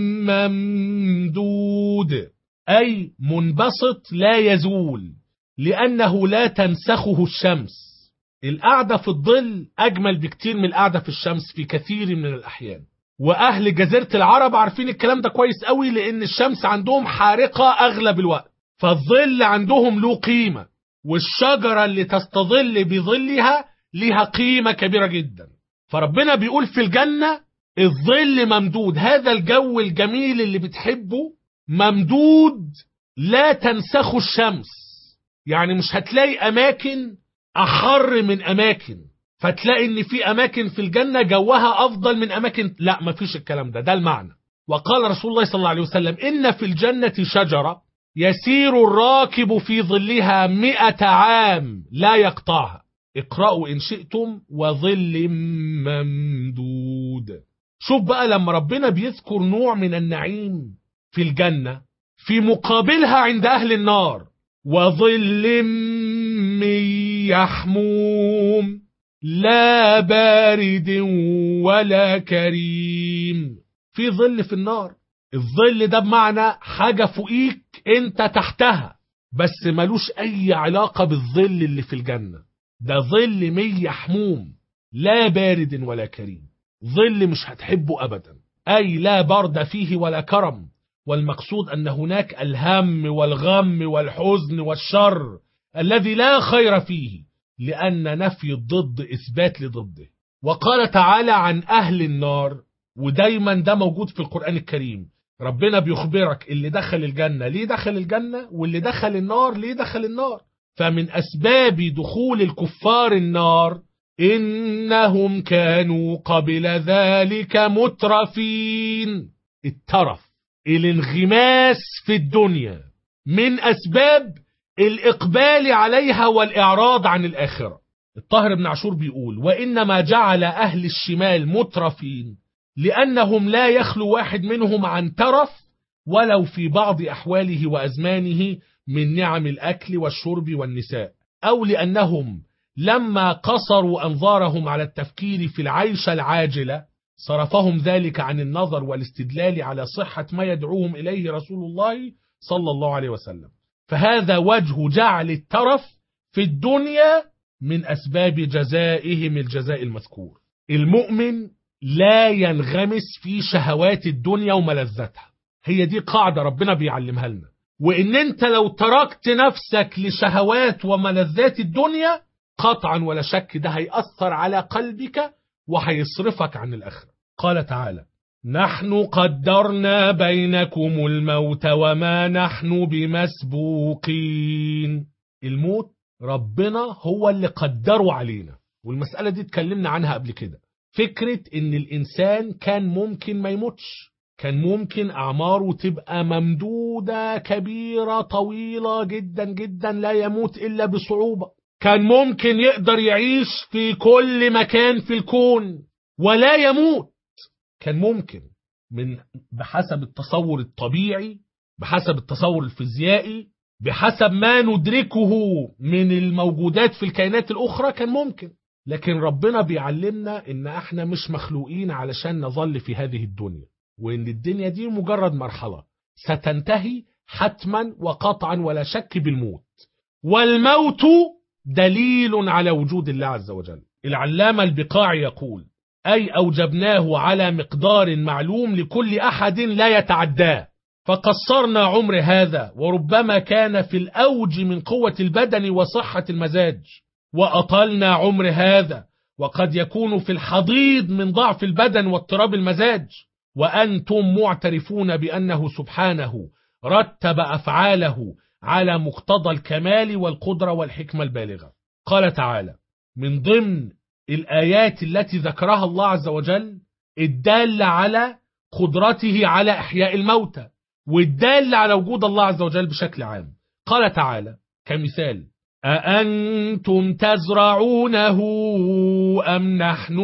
ممدود، أي منبسط لا يزول، لأنه لا تنسخه الشمس. القعدة في الظل أجمل بكتير من القعدة في الشمس في كثير من الأحيان، وأهل جزيرة العرب عارفين الكلام ده كويس قوي، لأن الشمس عندهم حارقة أغلب الوقت، فالظل عندهم له قيمة، والشجرة اللي تستظل بظلها لها قيمة كبيرة جدا. فربنا بيقول في الجنة الظل ممدود، هذا الجو الجميل اللي بتحبه ممدود لا تنسخه الشمس. يعني مش هتلاقي أماكن أحر من أماكن، فتلاقي إن في أماكن في الجنة جوها أفضل من أماكن، لا مفيش الكلام ده المعنى. وقال رسول الله صلى الله عليه وسلم: إن في الجنة شجرة يسير الراكب في ظلها 100 عام لا يقطعها. اقرأوا إن شئتم: وظل ممدود. شوف بقى لما ربنا بيذكر نوع من النعيم في الجنة في مقابلها عند أهل النار: وظل من يحموم لا بارد ولا كريم. في ظل في النار، الظل ده بمعنى حاجة فوقيك انت تحتها، بس ملوش اي علاقة بالظل اللي في الجنة. ده ظل من يحموم لا بارد ولا كريم، ظل مش هتحبه ابدا، اي لا برد فيه ولا كرم. والمقصود ان هناك الهم والغم والحزن والشر الذي لا خير فيه، لأن نفي الضد إثبات لضده. وقال تعالى عن أهل النار، ودايما ده موجود في القرآن الكريم، ربنا بيخبرك اللي دخل الجنة ليه دخل الجنة، واللي دخل النار ليه دخل النار. فمن أسباب دخول الكفار النار إنهم كانوا قبل ذلك مترفين. الترف، الانغماس في الدنيا، من أسباب الإقبال عليها والإعراض عن الآخرة. الطاهر بن عاشور بيقول: وإنما جعل أهل الشمال مترفين لأنهم لا يخلو واحد منهم عن ترف ولو في بعض أحواله وأزمانه من نعم الأكل والشرب والنساء، أو لأنهم لما قصروا أنظارهم على التفكير في العيشة العاجلة صرفهم ذلك عن النظر والاستدلال على صحة ما يدعوهم إليه رسول الله صلى الله عليه وسلم. فهذا وجه جعل الترف في الدنيا من أسباب جزائهم الجزاء المذكور. المؤمن لا ينغمس في شهوات الدنيا وملذاتها، هي دي قاعدة ربنا بيعلمها لنا. وإن أنت لو تركت نفسك لشهوات وملذات الدنيا قطعا ولا شك ده هيأثر على قلبك وهيصرفك عن الآخرة. قال تعالى: نحن قدرنا بينكم الموت وما نحن بمسبوقين. الموت ربنا هو اللي قدره علينا، والمسألة دي اتكلمنا عنها قبل كده. فكرة ان الانسان كان ممكن ما يموتش، كان ممكن اعماره تبقى ممدودة كبيرة طويلة جدا جدا لا يموت الا بصعوبة، كان ممكن يقدر يعيش في كل مكان في الكون ولا يموت، كان ممكن بحسب التصور الطبيعي، بحسب التصور الفيزيائي، بحسب ما ندركه من الموجودات في الكائنات الأخرى كان ممكن. لكن ربنا بيعلمنا إن احنا مش مخلوقين علشان نظل في هذه الدنيا، وإن الدنيا دي مجرد مرحلة ستنتهي حتما وقطعا ولا شك بالموت، والموت دليل على وجود الله عز وجل. العلامة البقاعي يقول: أي أوجبناه على مقدار معلوم لكل أحد لا يتعداه، فقصرنا عمر هذا وربما كان في الأوج من قوة البدن وصحة المزاج، وأطلنا عمر هذا وقد يكون في الحضيض من ضعف البدن واضطراب المزاج، وأنتم معترفون بأنه سبحانه رتب أفعاله على مقتضى الكمال والقدرة والحكمة البالغة. قال تعالى من ضمن الآيات التي ذكرها الله عز وجل الدالة على قدرته على إحياء الموتى، والدالة على وجود الله عز وجل بشكل عام. قال تعالى كمثال: أأنتم تزرعونه أم نحن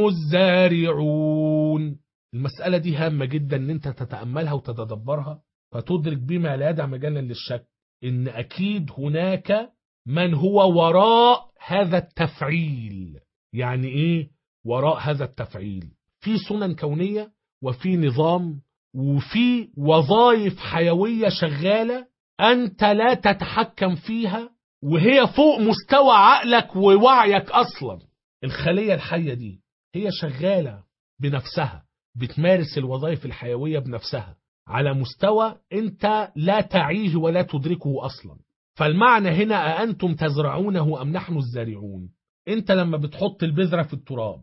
الزارعون. المسألة دي هامة جدا ان انت تتأملها وتتدبرها، فتدرك بما لا يدع مجالا للشك ان اكيد هناك من هو وراء هذا التفعيل. يعني ايه وراء هذا التفعيل؟ في سنن كونية وفي نظام وفي وظائف حيوية شغالة انت لا تتحكم فيها، وهي فوق مستوى عقلك ووعيك اصلا. الخلية الحية دي هي شغالة بنفسها، بتمارس الوظائف الحيوية بنفسها على مستوى انت لا تعيه ولا تدركه اصلا. فالمعنى هنا أأنتم تزرعونه أم نحن الزارعون. انت لما بتحط البذرة في التراب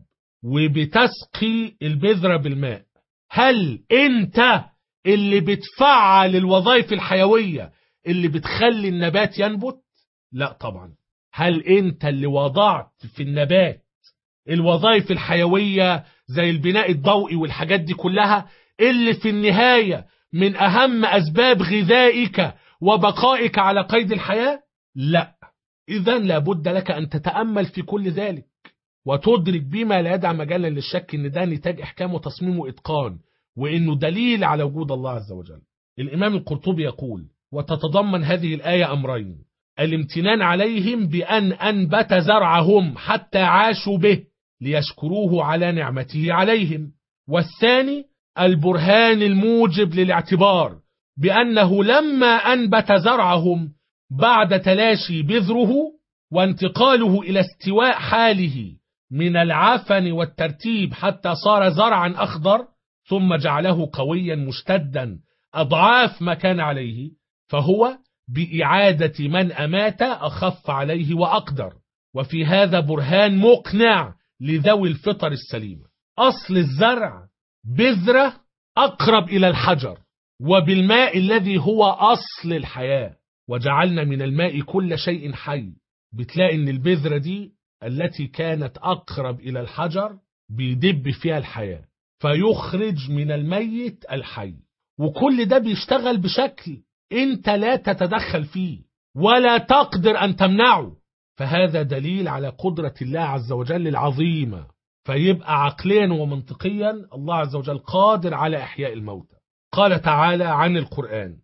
وبتسقي البذرة بالماء، هل انت اللي بتفعل الوظائف الحيوية اللي بتخلي النبات ينبت؟ لا طبعا. هل انت اللي وضعت في النبات الوظائف الحيوية زي البناء الضوئي والحاجات دي كلها اللي في النهاية من أهم أسباب غذائك وبقائك على قيد الحياة؟ لا. إذن لابد لك أن تتأمل في كل ذلك وتدرك بما لا يدع مجالا للشك إن ده نتاج إحكام وتصميم وإتقان، وإنه دليل على وجود الله عز وجل. الإمام القرطبي يقول: وتتضمن هذه الآية أمرين: الامتنان عليهم بأن أنبت زرعهم حتى عاشوا به ليشكروه على نعمته عليهم، والثاني البرهان الموجب للاعتبار بأنه لما أنبت زرعهم بعد تلاشي بذره وانتقاله إلى استواء حاله من العفن والترتيب حتى صار زرعا أخضر، ثم جعله قويا مشتدا أضعاف ما كان عليه، فهو بإعادة من أمات أخف عليه وأقدر. وفي هذا برهان مقنع لذوي الفطر السليمة. أصل الزرع بذرة أقرب إلى الحجر، وبالماء الذي هو أصل الحياة، وجعلنا من الماء كل شيء حي. بتلاقي ان البذرة دي التي كانت أقرب إلى الحجر بيدب فيها الحياة فيخرج من الميت الحي، وكل ده بيشتغل بشكل انت لا تتدخل فيه ولا تقدر أن تمنعه. فهذا دليل على قدرة الله عز وجل العظيمة. فيبقى عقليا ومنطقيا الله عز وجل قادر على إحياء الموتى. قال تعالى عن القرآن: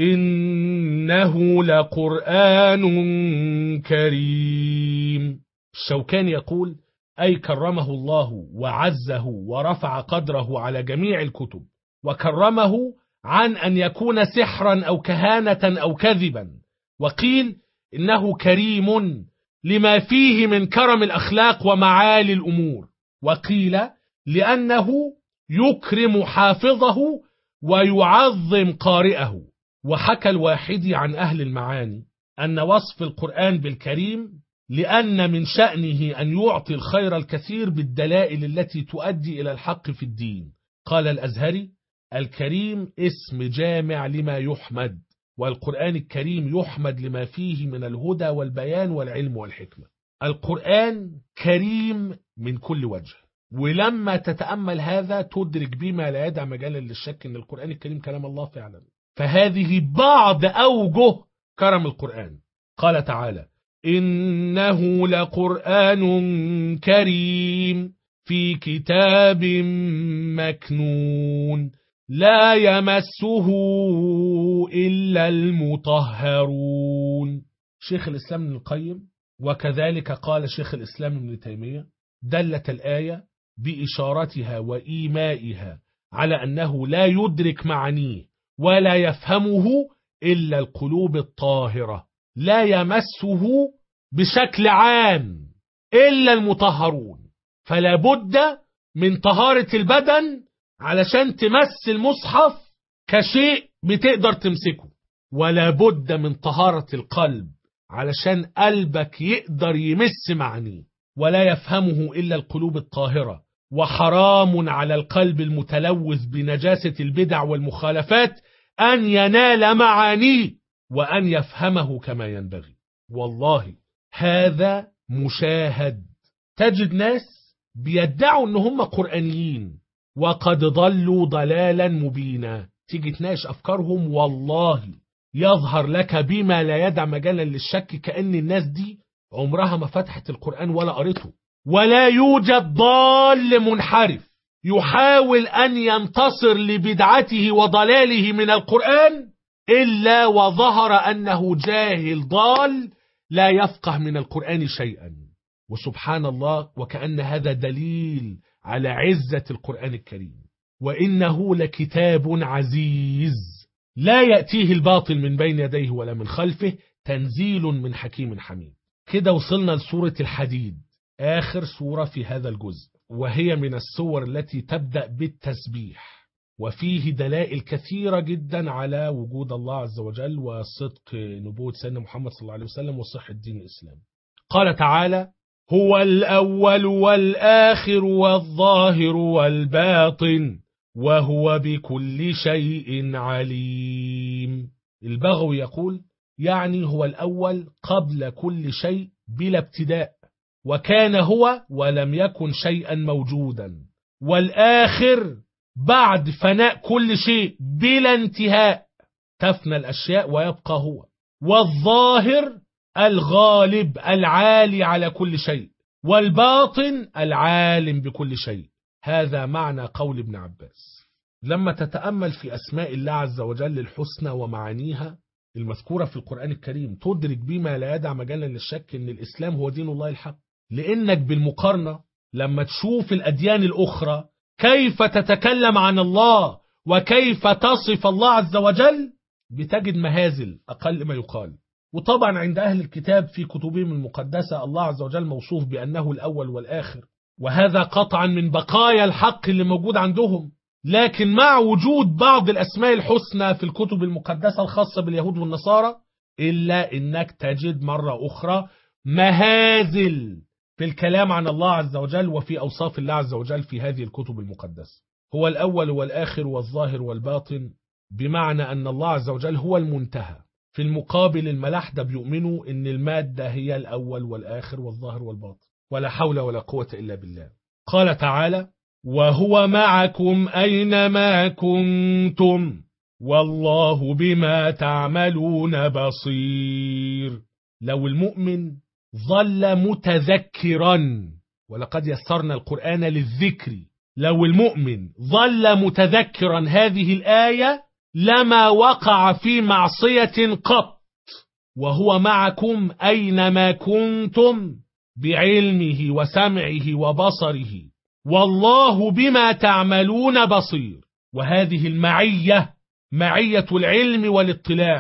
إنه لقرآن كريم. الشوكاني يقول: أي كرمه الله وعزه ورفع قدره على جميع الكتب، وكرمه عن أن يكون سحرا أو كهانة أو كذبا، وقيل إنه كريم لما فيه من كرم الأخلاق ومعالي الأمور، وقيل لأنه يكرم حافظه ويعظم قارئه. وحكى الواحدي عن أهل المعاني أن وصف القرآن بالكريم لأن من شأنه أن يعطي الخير الكثير بالدلائل التي تؤدي إلى الحق في الدين. قال الأزهري: الكريم اسم جامع لما يحمد، والقرآن الكريم يحمد لما فيه من الهدى والبيان والعلم والحكمة. القرآن كريم من كل وجه، ولما تتأمل هذا تدرك بما لا يدع مجالا للشك أن القرآن الكريم كلام الله فعلا. فهذه بعض أوجه كرم القرآن. قال تعالى: إنه لقرآن كريم في كتاب مكنون لا يمسه إلا المطهرون. شيخ الإسلام ابن القيم وكذلك قال شيخ الإسلام ابن تيمية دلت الآية بإشارتها وإيمائها على أنه لا يدرك معانيه ولا يفهمه إلا القلوب الطاهرة، لا يمسه بشكل عام إلا المطهرون. فلا بد من طهارة البدن علشان تمس المصحف كشيء بتقدر تمسكه، ولا بد من طهارة القلب علشان قلبك يقدر يمس معانيه، ولا يفهمه إلا القلوب الطاهرة. وحرام على القلب المتلوث بنجاسة البدع والمخالفات أن ينال معانيه وأن يفهمه كما ينبغي. والله هذا مشاهد. تجد ناس بيدعوا أن هم قرآنيين وقد ضلوا ضلالا مبينا، تيجي تناقش أفكارهم والله يظهر لك بما لا يدع مجالا للشك كأن الناس دي عمرها ما فتحت القرآن ولا قرته. ولا يوجد ضال منحرف يحاول أن ينتصر لبدعته وضلاله من القرآن إلا وظهر أنه جاهل ضال لا يفقه من القرآن شيئا. وسبحان الله، وكأن هذا دليل على عزة القرآن الكريم. وإنه لكتاب عزيز لا يأتيه الباطل من بين يديه ولا من خلفه، تنزيل من حكيم حميد. كده وصلنا لسورة الحديد، آخر سورة في هذا الجزء، وهي من السور التي تبدأ بالتسبيح، وفيه دلائل كثيرة جدا على وجود الله عز وجل وصدق نبوة سيدنا محمد صلى الله عليه وسلم وصحة دين الإسلام. قال تعالى: هو الأول والآخر والظاهر والباطن وهو بكل شيء عليم. البغوي يقول يعني هو الأول قبل كل شيء بلا ابتداء، وكان هو ولم يكن شيئا موجودا، والآخر بعد فناء كل شيء بلا انتهاء، تفنى الأشياء ويبقى هو، والظاهر الغالب العالي على كل شيء، والباطن العالم بكل شيء. هذا معنى قول ابن عباس. لما تتأمل في أسماء الله عز وجل الحسنى ومعانيها المذكورة في القرآن الكريم تدرك بما لا يدع مجالا للشك أن الإسلام هو دين الله الحق. لأنك بالمقارنة لما تشوف الأديان الأخرى كيف تتكلم عن الله وكيف تصف الله عز وجل بتجد مهازل أقل ما يقال. وطبعا عند أهل الكتاب في كتبهم المقدسة الله عز وجل موصوف بأنه الأول والآخر، وهذا قطعا من بقايا الحق اللي موجود عندهم. لكن مع وجود بعض الأسماء الحسنى في الكتب المقدسة الخاصة باليهود والنصارى إلا إنك تجد مرة أخرى مهازل في الكلام عن الله عز وجل وفي أوصاف الله عز وجل في هذه الكتب المقدسة. هو الأول والآخر والظاهر والباطن، بمعنى أن الله عز وجل هو المنتهى. في المقابل الملاحدة بيؤمنوا أن المادة هي الأول والآخر والظاهر والباطن، ولا حول ولا قوة إلا بالله. قال تعالى: وهو معكم أينما كنتم والله بما تعملون بصير. لو المؤمن ظل متذكرا، ولقد يسرنا القرآن للذكر، لو المؤمن ظل متذكرا هذه الآية لما وقع في معصية قط. وهو معكم أينما كنتم بعلمه وسمعه وبصره والله بما تعملون بصير. وهذه المعية معية العلم والاطلاع،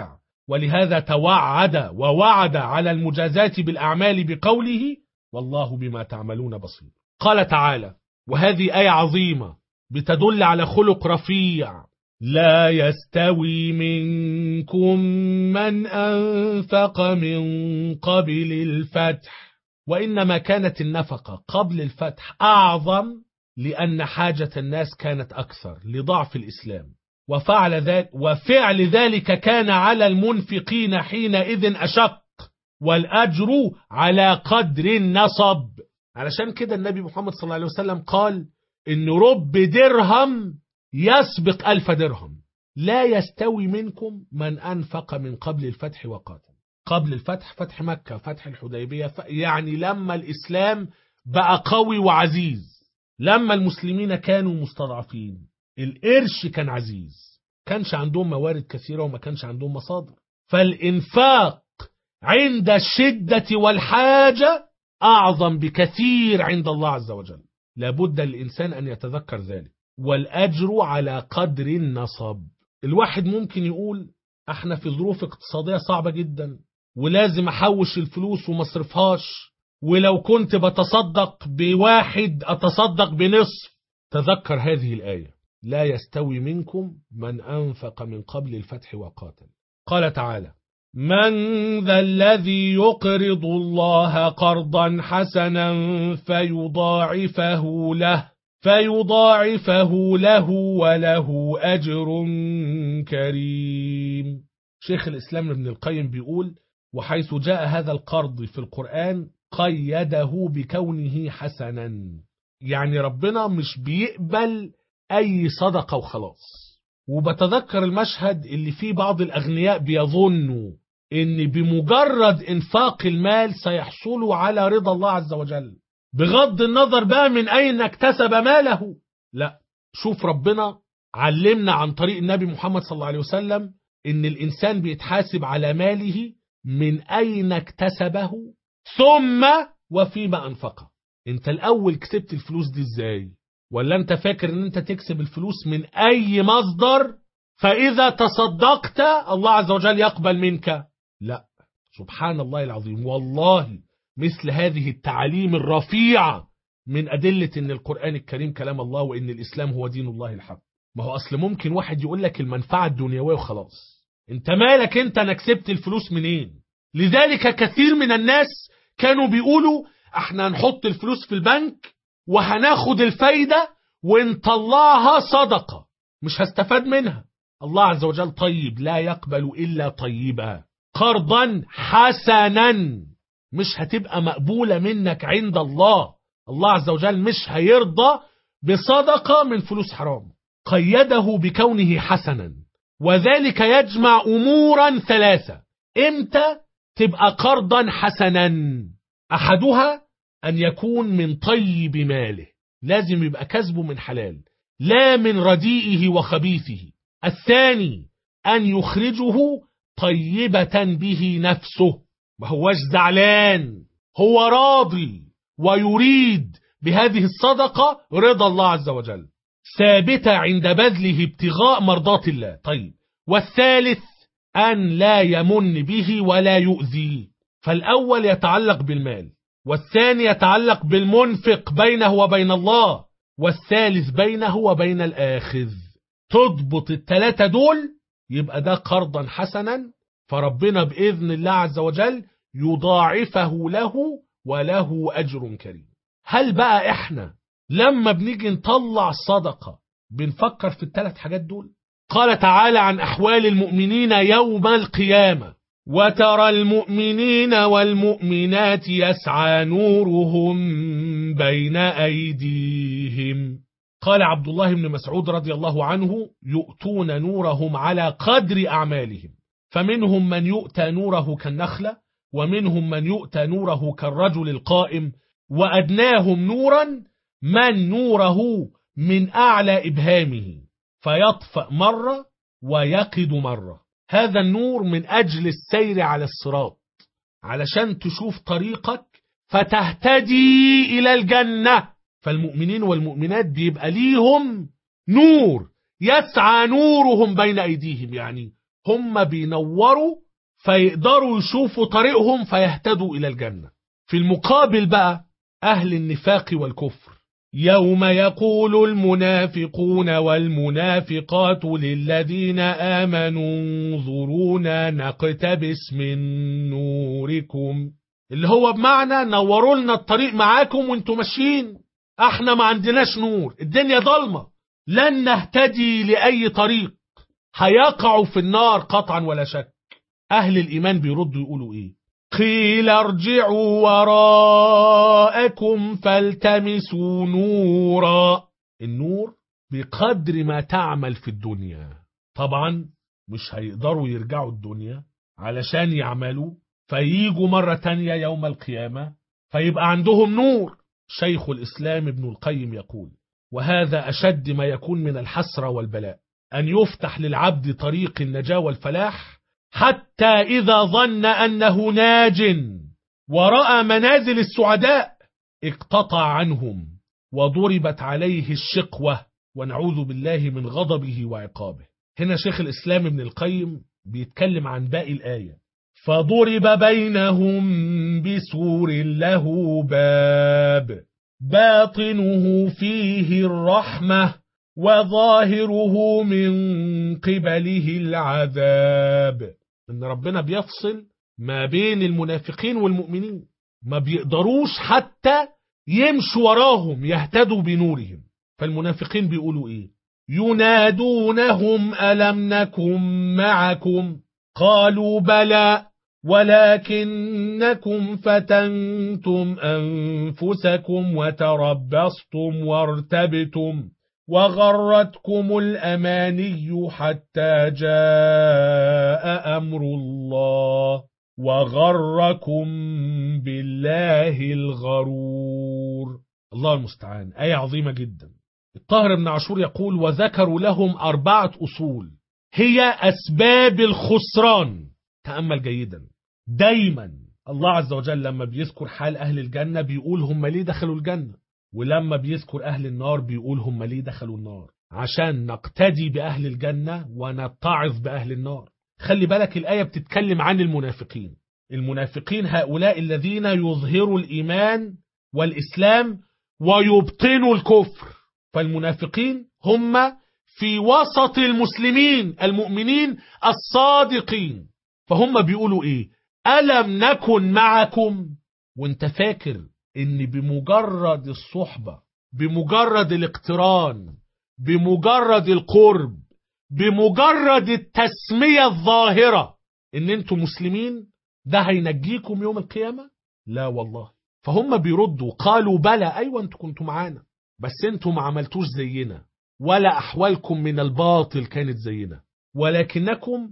ولهذا توعد ووعد على المجازاة بالأعمال بقوله والله بما تعملون بصير. قال تعالى، وهذه آية عظيمة بتدل على خلق رفيع: لا يستوي منكم من أنفق من قبل الفتح، وإنما كانت النفقة قبل الفتح أعظم لأن حاجة الناس كانت أكثر لضعف الإسلام، وفعل ذلك كان على المنفقين حينئذ أشق، والأجر على قدر النصب. علشان كده النبي محمد صلى الله عليه وسلم قال إن رب درهم يسبق 1000 درهم. لا يستوي منكم من أنفق من قبل الفتح وقاتل. قبل الفتح، فتح مكة، فتح الحديبية، يعني لما الإسلام بقى قوي وعزيز، لما المسلمين كانوا مستضعفين، القرش كان عزيز، كانش عندهم موارد كثيرة وما كانش عندهم مصادر، فالإنفاق عند الشدة والحاجة أعظم بكثير عند الله عز وجل. لابد الإنسان أن يتذكر ذلك. والأجر على قدر النصب. الواحد ممكن يقول احنا في ظروف اقتصادية صعبة جدا ولازم احوش الفلوس ومصرفهاش، ولو كنت بتصدق بواحد اتصدق بنصف. تذكر هذه الآية: لا يستوي منكم من أنفق من قبل الفتح وقاتل. قال تعالى: من ذا الذي يقرض الله قرضا حسنا فيضاعفه له وله أجر كريم. شيخ الإسلام ابن القيم بيقول: وحيث جاء هذا القرض في القرآن قيده بكونه حسنا، يعني ربنا مش بيقبل أي صدقة وخلاص. وبتذكر المشهد اللي فيه بعض الأغنياء بيظنوا إن بمجرد إنفاق المال سيحصلوا على رضا الله عز وجل، بغض النظر بقى من أين اكتسب ماله. لا، شوف ربنا علمنا عن طريق النبي محمد صلى الله عليه وسلم إن الإنسان بيتحاسب على ماله من أين اكتسبه ثم وفيما أنفقه. انت الأول كسبت الفلوس دي ازاي؟ ولا انت فاكر ان انت تكسب الفلوس من أي مصدر فإذا تصدقت الله عز وجل يقبل منك؟ لا، سبحان الله العظيم. والله مثل هذه التعاليم الرفيعة من أدلة ان القرآن الكريم كلام الله وان الإسلام هو دين الله الحق. ما هو أصل ممكن واحد يقول لك المنفعة الدنيوية وخلاص، انت مالك انت انا كسبت الفلوس منين؟ لذلك كثير من الناس كانوا بيقولوا احنا هنحط الفلوس في البنك وهناخد الفايدة ونطلعها صدقة، مش هستفاد منها. الله عز وجل طيب لا يقبل إلا طيبا، قرضا حسنا، مش هتبقى مقبولة منك عند الله. الله عز وجل مش هيرضى بصدقة من فلوس حرام. قيده بكونه حسنا، وذلك يجمع أمورا ثلاثة. امتى تبقى قرضا حسنا؟ أحدها أن يكون من طيب ماله، لازم يبقى كسبه من حلال لا من رديئه وخبيثه. الثاني أن يخرجه طيبة به نفسه، ما هوش زعلان، هو راضي ويريد بهذه الصدقة رضا الله عز وجل، ثابتة عند بذله ابتغاء مرضات الله. طيب، والثالث أن لا يمن به ولا يؤذي. فالأول يتعلق بالمال، والثاني يتعلق بالمنفق بينه وبين الله، والثالث بينه وبين الآخذ. تضبط الثلاثة دول يبقى ده قرضا حسنا، فربنا بإذن الله عز وجل يضاعفه له وله أجر كريم. هل بقى إحنا لما بنيجي نطلع صدقة بنفكر في الثلاث حاجات دول؟ قال تعالى عن أحوال المؤمنين يوم القيامة: وترى المؤمنين والمؤمنات يسعى نورهم بين أيديهم. قال عبد الله بن مسعود رضي الله عنه: يؤتون نورهم على قدر أعمالهم، فمنهم من يؤتى نوره كالنخلة، ومنهم من يؤتى نوره كالرجل القائم، وأدناهم نورا من نوره من أعلى إبهامه فيطفأ مرة ويقد مرة. هذا النور من أجل السير على الصراط، علشان تشوف طريقك فتهتدي إلى الجنة. فالمؤمنين والمؤمنات بيبقى ليهم نور يسعى نورهم بين أيديهم، يعني هم بينوروا فيقدروا يشوفوا طريقهم فيهتدوا إلى الجنة. في المقابل بقى أهل النفاق والكفر: يوم يقول المنافقون والمنافقات للذين آمنوا انظرونا نقتبس من نوركم، اللي هو بمعنى نوروا لنا الطريق معاكم وانتم ماشيين، احنا ما عندناش نور، الدنيا ضلمة، لن نهتدي لأي طريق، هيقعوا في النار قطعا ولا شك. أهل الإيمان بيردوا يقولوا إيه؟ قيل ارجعوا وراءكم فالتمسوا نورا. النور بقدر ما تعمل في الدنيا. طبعا مش هيقدروا يرجعوا الدنيا علشان يعملوا فييجوا مرة تانية يوم القيامة فيبقى عندهم نور. شيخ الإسلام ابن القيم يقول: وهذا أشد ما يكون من الحسرة والبلاء، أن يفتح للعبد طريق النجاة والفلاح حتى إذا ظن أنه ناج ورأى منازل السعداء اقتطع عنهم وضربت عليه الشقوة ونعوذ بالله من غضبه وعقابه. هنا شيخ الإسلام ابن القيم بيتكلم عن باقي الآية: فضرب بينهم بسور له باب باطنه فيه الرحمة وظاهره من قبله العذاب. إن ربنا بيفصل ما بين المنافقين والمؤمنين، ما بيقدروش حتى يمشوا وراهم يهتدوا بنورهم. فالمنافقين بيقولوا إيه؟ ينادونهم ألم نكن معكم قالوا بلى ولكنكم فتنتم أنفسكم وتربصتم وارتبتم وغرتكم الأماني حتى جاء أمر الله وغركم بالله الغرور. الله المستعان. آية عظيمة جدا. الطاهر بن عاشور يقول: وذكروا لهم 4 أصول هي أسباب الخسران. تأمل جيدا، دايما الله عز وجل لما بيذكر حال أهل الجنة بيقول هم ليه دخلوا الجنة، ولما بيذكر أهل النار بيقول هم ليه دخلوا النار، عشان نقتدي بأهل الجنة ونتعظ بأهل النار. خلي بالك الآية بتتكلم عن المنافقين. المنافقين هؤلاء الذين يظهروا الإيمان والإسلام ويبطنوا الكفر. فالمنافقين هم في وسط المسلمين المؤمنين الصادقين. فهم بيقولوا إيه؟ ألم نكن معكم؟ وانت فاكر ان بمجرد الصحبة، بمجرد الاقتران، بمجرد القرب، بمجرد التسمية الظاهرة ان انتم مسلمين ده هينجيكم يوم القيامة؟ لا والله. فهم بيردوا قالوا بلى، ايوه انتم كنتوا معانا بس انتم ما عملتوش زينا ولا احوالكم من الباطل كانت زينا، ولكنكم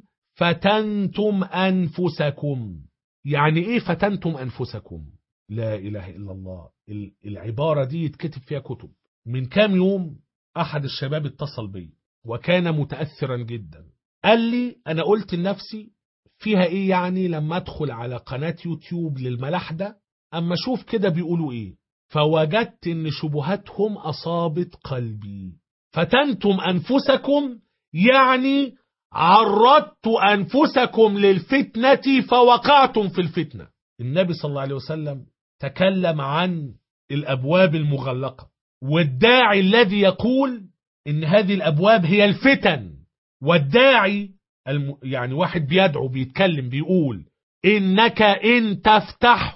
فتنتم انفسكم. يعني ايه فتنتم انفسكم؟ لا إله إلا الله. العبارة دي يتكتب فيها كتب. من كام يوم أحد الشباب اتصل بي وكان متأثرا جدا. قال لي أنا قلت لنفسي فيها إيه يعني لما أدخل على قناة يوتيوب للملاحدة أما أشوف كده بيقولوا إيه، فوجدت إن شبهاتهم أصابت قلبي. فتنتم أنفسكم يعني عرضت أنفسكم للفتنة فوقعتم في الفتنة. النبي صلى الله عليه وسلم تكلم عن الأبواب المغلقة والداعي الذي يقول إن هذه الأبواب هي الفتن، والداعي يعني واحد بيدعو بيتكلم بيقول إنك إن تفتحه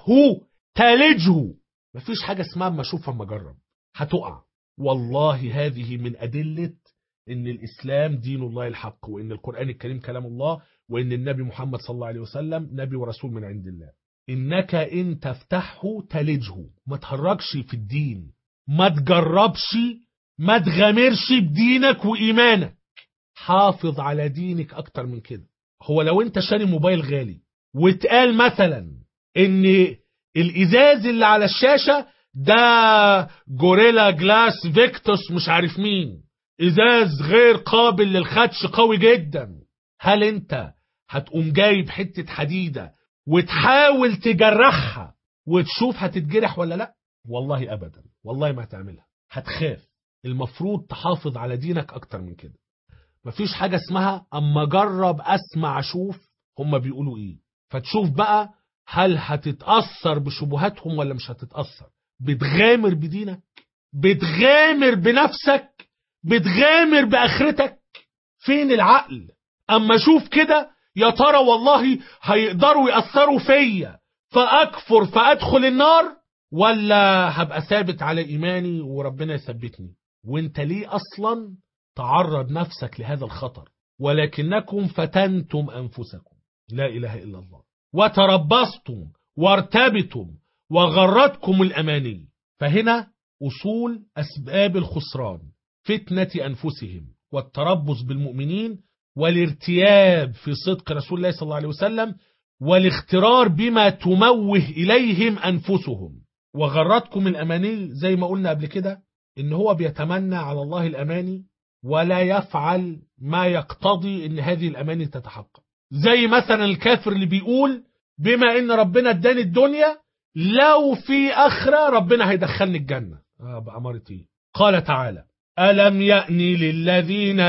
تلجه. مفيش حاجة اسمها ما أشوف أما أجرب هتقع. والله هذه من أدلة إن الإسلام دين الله الحق، وإن القرآن الكريم كلام الله، وإن النبي محمد صلى الله عليه وسلم نبي ورسول من عند الله. إنك إن تفتحه تلجه. ما تهرجش في الدين، ما تجربش، ما تغامرش بدينك وإيمانك. حافظ على دينك أكتر من كده. هو لو أنت شاري موبايل غالي واتقال مثلا إن الإزاز اللي على الشاشة ده جوريلا جلاس فيكتوس مش عارف مين، إزاز غير قابل للخدش قوي جدا، هل أنت هتقوم جايب حتة حديدة وتحاول تجرحها وتشوف هتتجرح ولا لا؟ والله أبدا، والله ما هتعملها، هتخاف. المفروض تحافظ على دينك أكتر من كده. مفيش حاجة اسمها أما جرب أسمع أشوف. هم بيقولوا إيه؟ فتشوف بقى هل هتتأثر بشبهاتهم ولا مش هتتأثر. بتغامر بدينك، بتغامر بنفسك، بتغامر بآخرتك. فين العقل؟ اما شوف كده يا ترى والله هيقدروا يأثروا فيا فأكفر فأدخل النار، ولا هبقى ثابت على إيماني وربنا يثبتني؟ وانت ليه أصلا تعرض نفسك لهذا الخطر؟ ولكنكم فتنتم أنفسكم، لا إله إلا الله، وتربصتم وارتبتم وغرتكم الأماني. فهنا أصول أسباب الخسران: فتنة أنفسهم، والتربص بالمؤمنين، والارتياب في صدق رسول الله صلى الله عليه وسلم، والاغترار بما تموه إليهم أنفسهم. وغرتكم الأماني زي ما قلنا قبل كده، إن هو بيتمنى على الله الأماني ولا يفعل ما يقتضي إن هذه الأماني تتحقق. زي مثلا الكافر اللي بيقول بما إن ربنا اداني الدنيا لو في آخرة ربنا هيدخلني الجنة. بأمارة إيه؟ قال تعالى: ألم يأن للذين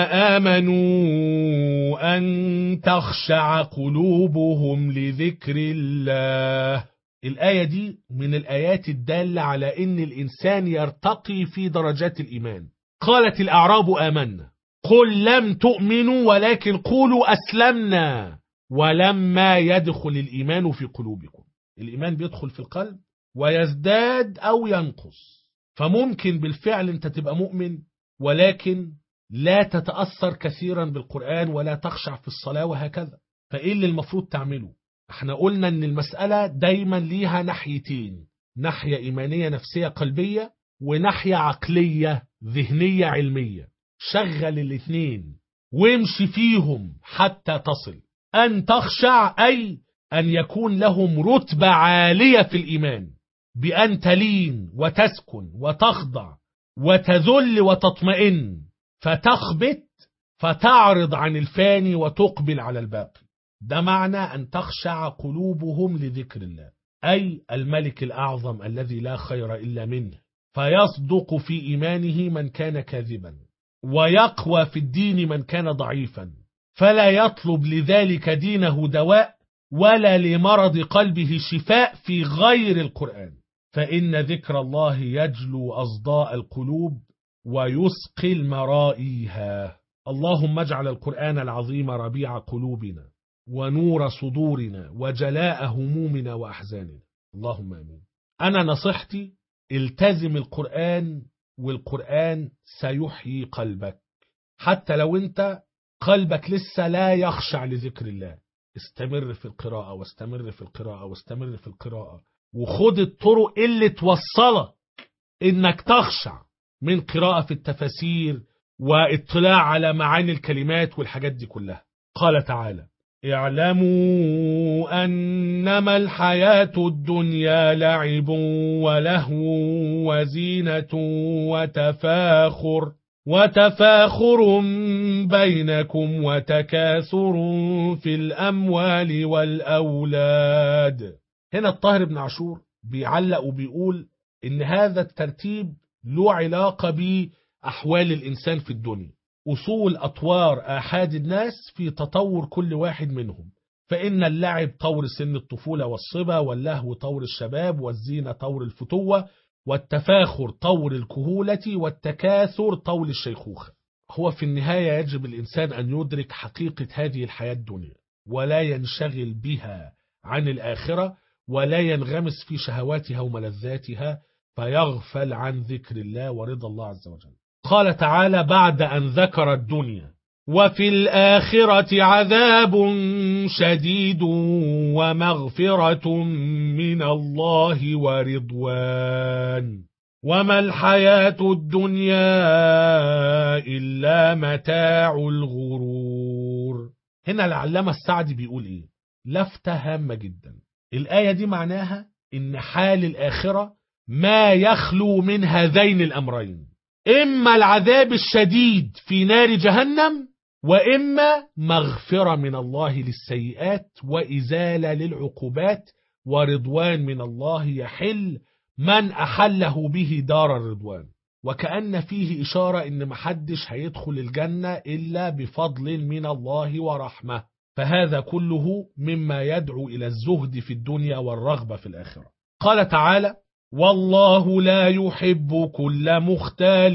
آمنوا أن تخشع قلوبهم لذكر الله. الآية دي من الآيات الدالة على أن الإنسان يرتقي في درجات الإيمان. قالت الأعراب آمنا قل لم تؤمنوا ولكن قولوا أسلمنا ولما يدخل الإيمان في قلوبكم. الإيمان بيدخل في القلب ويزداد أو ينقص. فممكن بالفعل أنت تبقى مؤمن ولكن لا تتأثر كثيرا بالقرآن ولا تخشع في الصلاة وهكذا. فإيه اللي المفروض تعمله؟ احنا قلنا ان المسألة دايما ليها ناحيتين: ناحية إيمانية نفسية قلبية، وناحية عقلية ذهنية علمية. شغل الاثنين وامشي فيهم حتى تصل. أن تخشع أي أن يكون لهم رتبة عالية في الإيمان، بأن تلين وتسكن وتخضع وتذل وتطمئن، فتخبت فتعرض عن الفاني وتقبل على الباقي. ده معنى أن تخشع قلوبهم لذكر الله، أي الملك الأعظم الذي لا خير إلا منه، فيصدق في إيمانه من كان كاذبا، ويقوى في الدين من كان ضعيفا، فلا يطلب لذلك دينه دواء ولا لمرض قلبه شفاء في غير القرآن، فإن ذكر الله يجلو أصداء القلوب ويسقي المرائيها. اللهم اجعل القرآن العظيم ربيع قلوبنا ونور صدورنا وجلاء همومنا وأحزاننا، اللهم آمين. أنا نصيحتي: التزم القرآن، والقرآن سيحيي قلبك. حتى لو أنت قلبك لسه لا يخشع لذكر الله، استمر في القراءة واستمر في القراءة واستمر في القراءة، وخد الطرق اللي توصلك إنك تخشع، من قراءة في التفاسير واطلاع على معاني الكلمات والحاجات دي كلها. قال تعالى: اعلموا أنما الحياة الدنيا لعب ولهو وزينة وتفاخر بينكم وتكاثر في الأموال والأولاد. هنا الطاهر بن عاشور بيعلق وبيقول إن هذا الترتيب له علاقة بأحوال الإنسان في الدنيا، أصول أطوار آحاد الناس في تطور كل واحد منهم. فإن اللعب طور سن الطفولة والصبا، واللهو طور الشباب، والزينة طور الفتوة، والتفاخر طور الكهولة، والتكاثر طور الشيخوخة. هو في النهاية يجب الإنسان أن يدرك حقيقة هذه الحياة الدنيا، ولا ينشغل بها عن الآخرة، ولا ينغمس في شهواتها وملذاتها، فيغفل عن ذكر الله ورضا الله عز وجل. قال تعالى بعد أن ذكر الدنيا: وفي الآخرة عذاب شديد ومغفرة من الله ورضوان وما الحياة الدنيا إلا متاع الغرور. هنا العلامة السعدي بيقول إيه؟ لفتة هامة جدا. الآية دي معناها إن حال الآخرة ما يخلو من هذين الأمرين: إما العذاب الشديد في نار جهنم، وإما مغفرة من الله للسيئات وإزالة للعقوبات ورضوان من الله يحل من أحله به دار الرضوان. وكأن فيه إشارة إن محدش هيدخل الجنة إلا بفضل من الله ورحمة. فهذا كله مما يدعو إلى الزهد في الدنيا والرغبة في الآخرة. قال تعالى: والله لا يحب كل مختال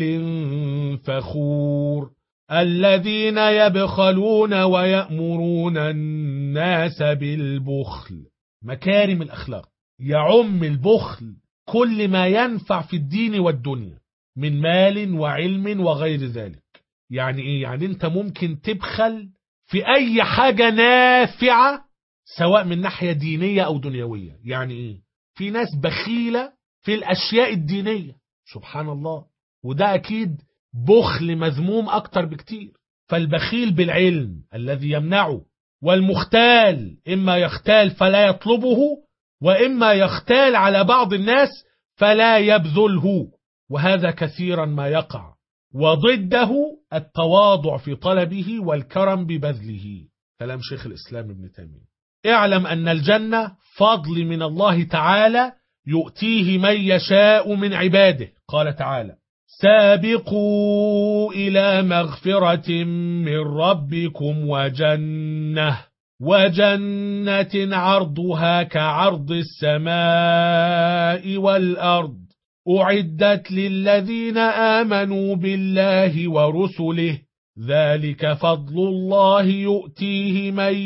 فخور الذين يبخلون ويأمرون الناس بالبخل. مكارم الأخلاق يعم البخل كل ما ينفع في الدين والدنيا من مال وعلم وغير ذلك. يعني إيه؟ يعني أنت ممكن تبخل في أي حاجة نافعة سواء من ناحية دينية أو دنيوية. يعني إيه؟ في ناس بخيلة في الأشياء الدينية، سبحان الله، وده أكيد بخل مذموم أكتر بكتير. فالبخيل بالعلم الذي يمنعه، والمختال إما يختال فلا يطلبه، وإما يختال على بعض الناس فلا يبذله، وهذا كثيرا ما يقع. وضده التواضع في طلبه والكرم ببذله. كلام شيخ الإسلام ابن تيمية. اعلم أن الجنة فضل من الله تعالى يؤتيه من يشاء من عباده. قال تعالى: سابقوا إلى مغفرة من ربكم وجنة عرضها كعرض السماء والأرض أعدت للذين آمنوا بالله ورسله ذلك فضل الله يؤتيه من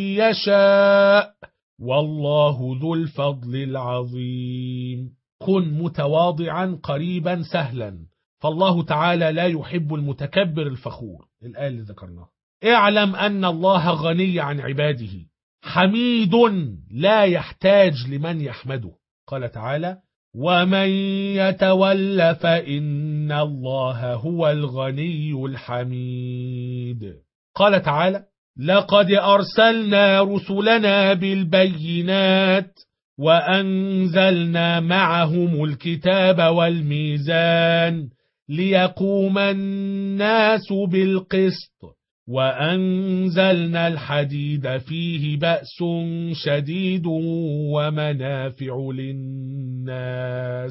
يشاء والله ذو الفضل العظيم. كن متواضعا قريبا سهلا، فالله تعالى لا يحب المتكبر الفخور. الآية اللي ذكرناها. اعلم أن الله غني عن عباده حميد لا يحتاج لمن يحمده. قال تعالى: ومن يتول فإن الله هو الغني الحميد. قال تعالى: لقد أرسلنا رسلنا بالبينات وأنزلنا معهم الكتاب والميزان ليقوم الناس بالقسط وأنزلنا الحديد فيه بأس شديد ومنافع للناس.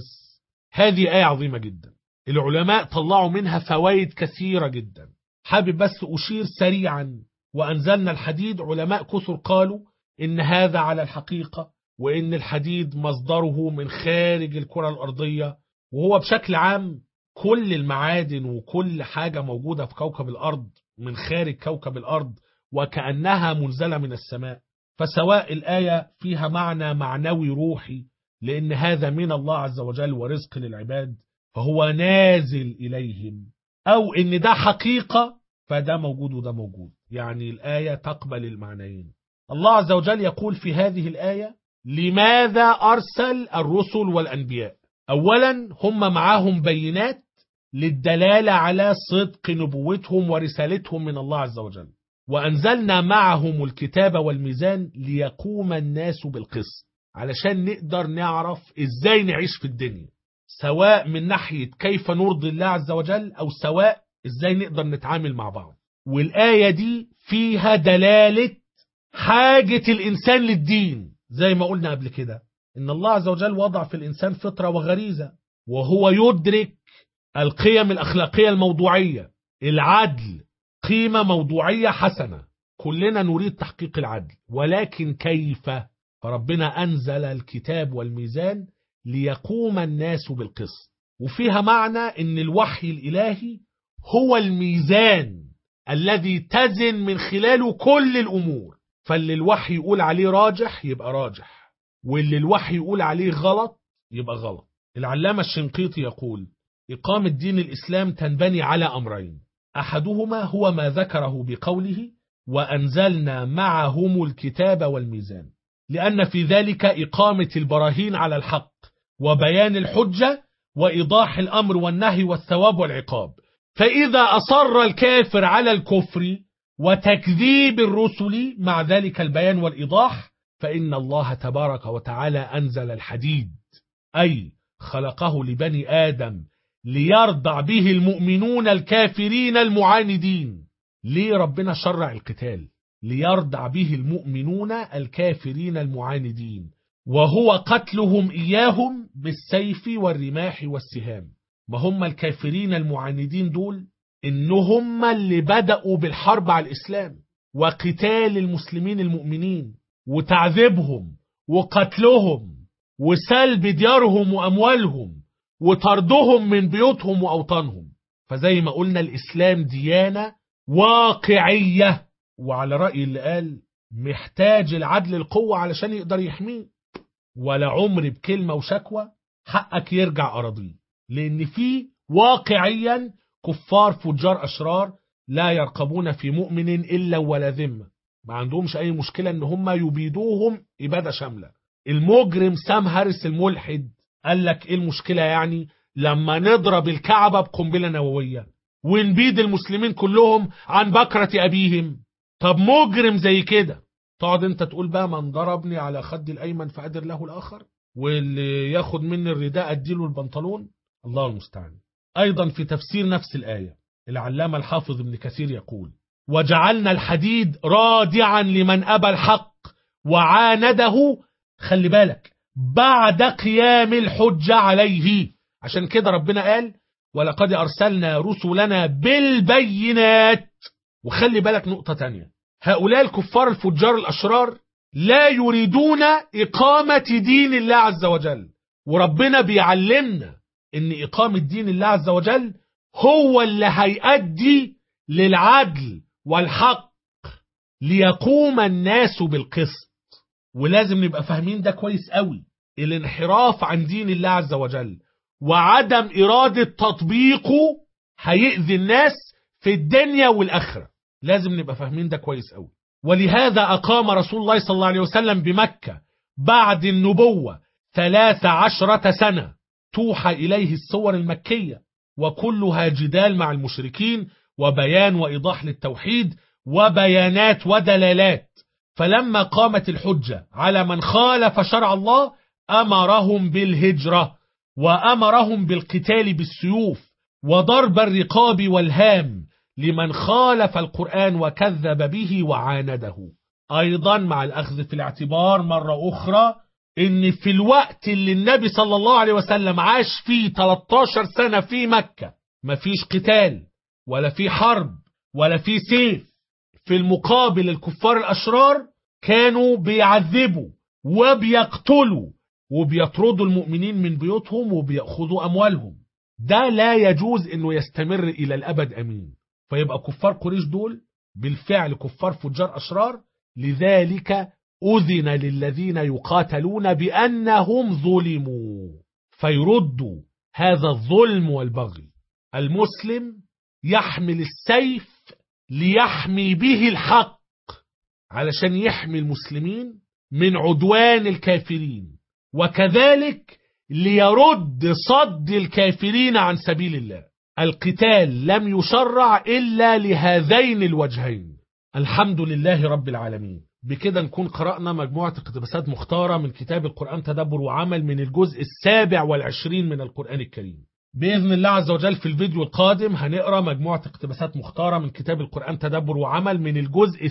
هذه آية عظيمة جدا، العلماء طلعوا منها فوائد كثيرة جدا. حابب بس أشير سريعا. وأنزلنا الحديد، علماء كثر قالوا إن هذا على الحقيقة، وإن الحديد مصدره من خارج الكرة الأرضية، وهو بشكل عام كل المعادن وكل حاجة موجودة في كوكب الأرض من خارج كوكب الأرض وكأنها منزلة من السماء. فسواء الآية فيها معنى معنوي روحي لأن هذا من الله عز وجل ورزق للعباد فهو نازل إليهم، أو إن ده حقيقة فده موجود وده موجود، يعني الآية تقبل المعنيين. الله عز وجل يقول في هذه الآية: لماذا أرسل الرسل والأنبياء؟ أولا هم معاهم بينات للدلالة على صدق نبوتهم ورسالتهم من الله عز وجل. وأنزلنا معهم الكتاب والميزان ليقوم الناس بالقسط، علشان نقدر نعرف إزاي نعيش في الدنيا، سواء من ناحية كيف نرضي الله عز وجل أو سواء إزاي نقدر نتعامل مع بعض. والآية دي فيها دلالة حاجة الإنسان للدين، زي ما قلنا قبل كده إن الله عز وجل وضع في الإنسان فطرة وغريزة، وهو يدرك القيم الأخلاقية الموضوعية. العدل قيمة موضوعية حسنة، كلنا نريد تحقيق العدل، ولكن كيف؟ فربنا أنزل الكتاب والميزان ليقوم الناس بالقسط. وفيها معنى إن الوحي الإلهي هو الميزان الذي تزن من خلاله كل الأمور. فاللي الوحي يقول عليه راجح يبقى راجح، واللي الوحي يقول عليه غلط يبقى غلط. العلامة الشنقيطي يقول: إقامة دين الإسلام تنبني على أمرين، أحدهما هو ما ذكره بقوله: وأنزلنا معهم الكتاب والميزان، لأن في ذلك إقامة البراهين على الحق وبيان الحجة وإيضاح الأمر والنهي والثواب والعقاب. فإذا أصر الكافر على الكفر وتكذيب الرسل مع ذلك البيان والإيضاح فإن الله تبارك وتعالى أنزل الحديد، أي خلقه لبني آدم ليرضع به المؤمنون الكافرين المعاندين. ليه ربنا شرع القتال؟ ليرضع به المؤمنون الكافرين المعاندين، وهو قتلهم إياهم بالسيف والرماح والسهام. ما هم الكافرين المعاندين دول؟ إنهم اللي بدأوا بالحرب على الإسلام، وقتال المسلمين المؤمنين وتعذيبهم وقتلهم وسلب ديارهم وأموالهم وطردهم من بيوتهم وأوطانهم. فزي ما قلنا الإسلام ديانة واقعية، وعلى رأي اللي قال محتاج العدل القوة علشان يقدر يحميه، ولا عمر بكلمة وشكوى حقك يرجع أراضيه، لأن في واقعيا كفار فجار أشرار لا يرقبون في مؤمن إلا ولا ذمة، ما عندهمش أي مشكلة إن هم يبيدوهم إبادة شاملة. المجرم سام هاريس الملحد قال لك إيه المشكلة يعني لما نضرب الكعبة بقنبلة نووية ونبيد المسلمين كلهم عن بكرة أبيهم؟ طب مجرم زي كده تقعد انت تقول بقى من ضربني على خدي الأيمن فأدر له الآخر، واللي ياخد مني الرداء أديله البنطلون؟ الله المستعان. أيضا في تفسير نفس الآية العلامة الحافظ ابن كثير يقول: وجعلنا الحديد رادعا لمن أبى الحق وعانده، خلي بالك، بعد قيام الحجة عليه. عشان كده ربنا قال: ولقد أرسلنا رسلنا بالبينات. وخلي بالك نقطة تانية، هؤلاء الكفار الفجار الأشرار لا يريدون إقامة دين الله عز وجل، وربنا بيعلمنا إن إقامة دين الله عز وجل هو اللي هيؤدي للعدل والحق ليقوم الناس بالقسط. ولازم نبقى فاهمين ده كويس قوي، الانحراف عن دين الله عز وجل وعدم إرادة تطبيقه هيؤذي الناس في الدنيا والآخرة، لازم نبقى فاهمين ده كويس قوي. ولهذا أقام رسول الله صلى الله عليه وسلم بمكة بعد النبوة 13 سنة توحى إليه السور المكية، وكلها جدال مع المشركين وبيان وإيضاح للتوحيد وبيانات ودلالات. فلما قامت الحجة على من خالف شرع الله أمرهم بالهجرة، وأمرهم بالقتال بالسيوف وضرب الرقاب والهام لمن خالف القرآن وكذب به وعانده. أيضا مع الأخذ في الاعتبار مرة أخرى إن في الوقت اللي النبي صلى الله عليه وسلم عاش فيه 13 سنة في مكة مفيش قتال ولا في حرب ولا في سيف، في المقابل الكفار الأشرار كانوا بيعذبوا وبيقتلوا وبيطردوا المؤمنين من بيوتهم وبيأخذوا أموالهم. ده لا يجوز إنه يستمر إلى الأبد أمين. فيبقى كفار قريش دول بالفعل كفار فجار أشرار، لذلك أذن للذين يقاتلون بأنهم ظلموا فيردوا هذا الظلم والبغي. المسلم يحمل السيف ليحمي به الحق علشان يحمي المسلمين من عدوان الكافرين، وكذلك ليرد صد الكافرين عن سبيل الله. القتال لم يشرع إلا لهذين الوجهين. الحمد لله رب العالمين. بكده نكون قرأنا مجموعة اقتباسات مختارة من كتاب القرآن تدبر وعمل من الجزء 27 من القرآن الكريم. بإذن الله عز وجل في الفيديو القادم هنقرأ مجموعة اقتباسات مختارة من كتاب القرآن تدبر وعمل من الجزء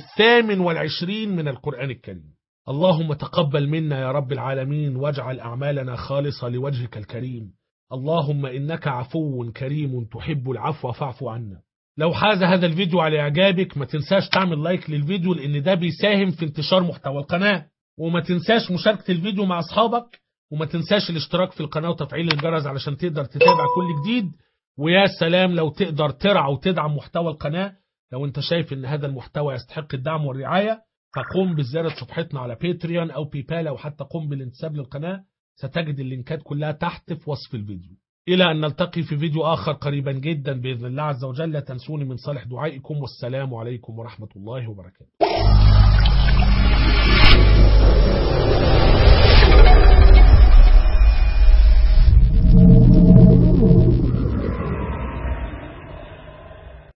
28 من القرآن الكريم. اللهم تقبل منا يا رب العالمين، واجعل أعمالنا خالصة لوجهك الكريم. اللهم إنك عفو كريم تحب العفو فاعف عنا. لو حاز هذا الفيديو على إعجابك ما تنساش تعمل لايك للفيديو، لأن ده بيساهم في انتشار محتوى القناة، وما تنساش مشاركة الفيديو مع أصحابك، وما تنساش الاشتراك في القناة وتفعيل الجرس علشان تقدر تتابع كل جديد. ويا سلام لو تقدر ترعى وتدعم محتوى القناة. لو انت شايف ان هذا المحتوى يستحق الدعم والرعاية فقم بزيارة صفحتنا على باتريون أو بيبال، أو حتى قم بالانتساب للقناة. ستجد اللينكات كلها تحت في وصف الفيديو. إلى أن نلتقي في فيديو آخر قريبا جدا بإذن الله عز وجل. لا تنسوني من صالح دعائكم، والسلام عليكم ورحمة الله وبركاته.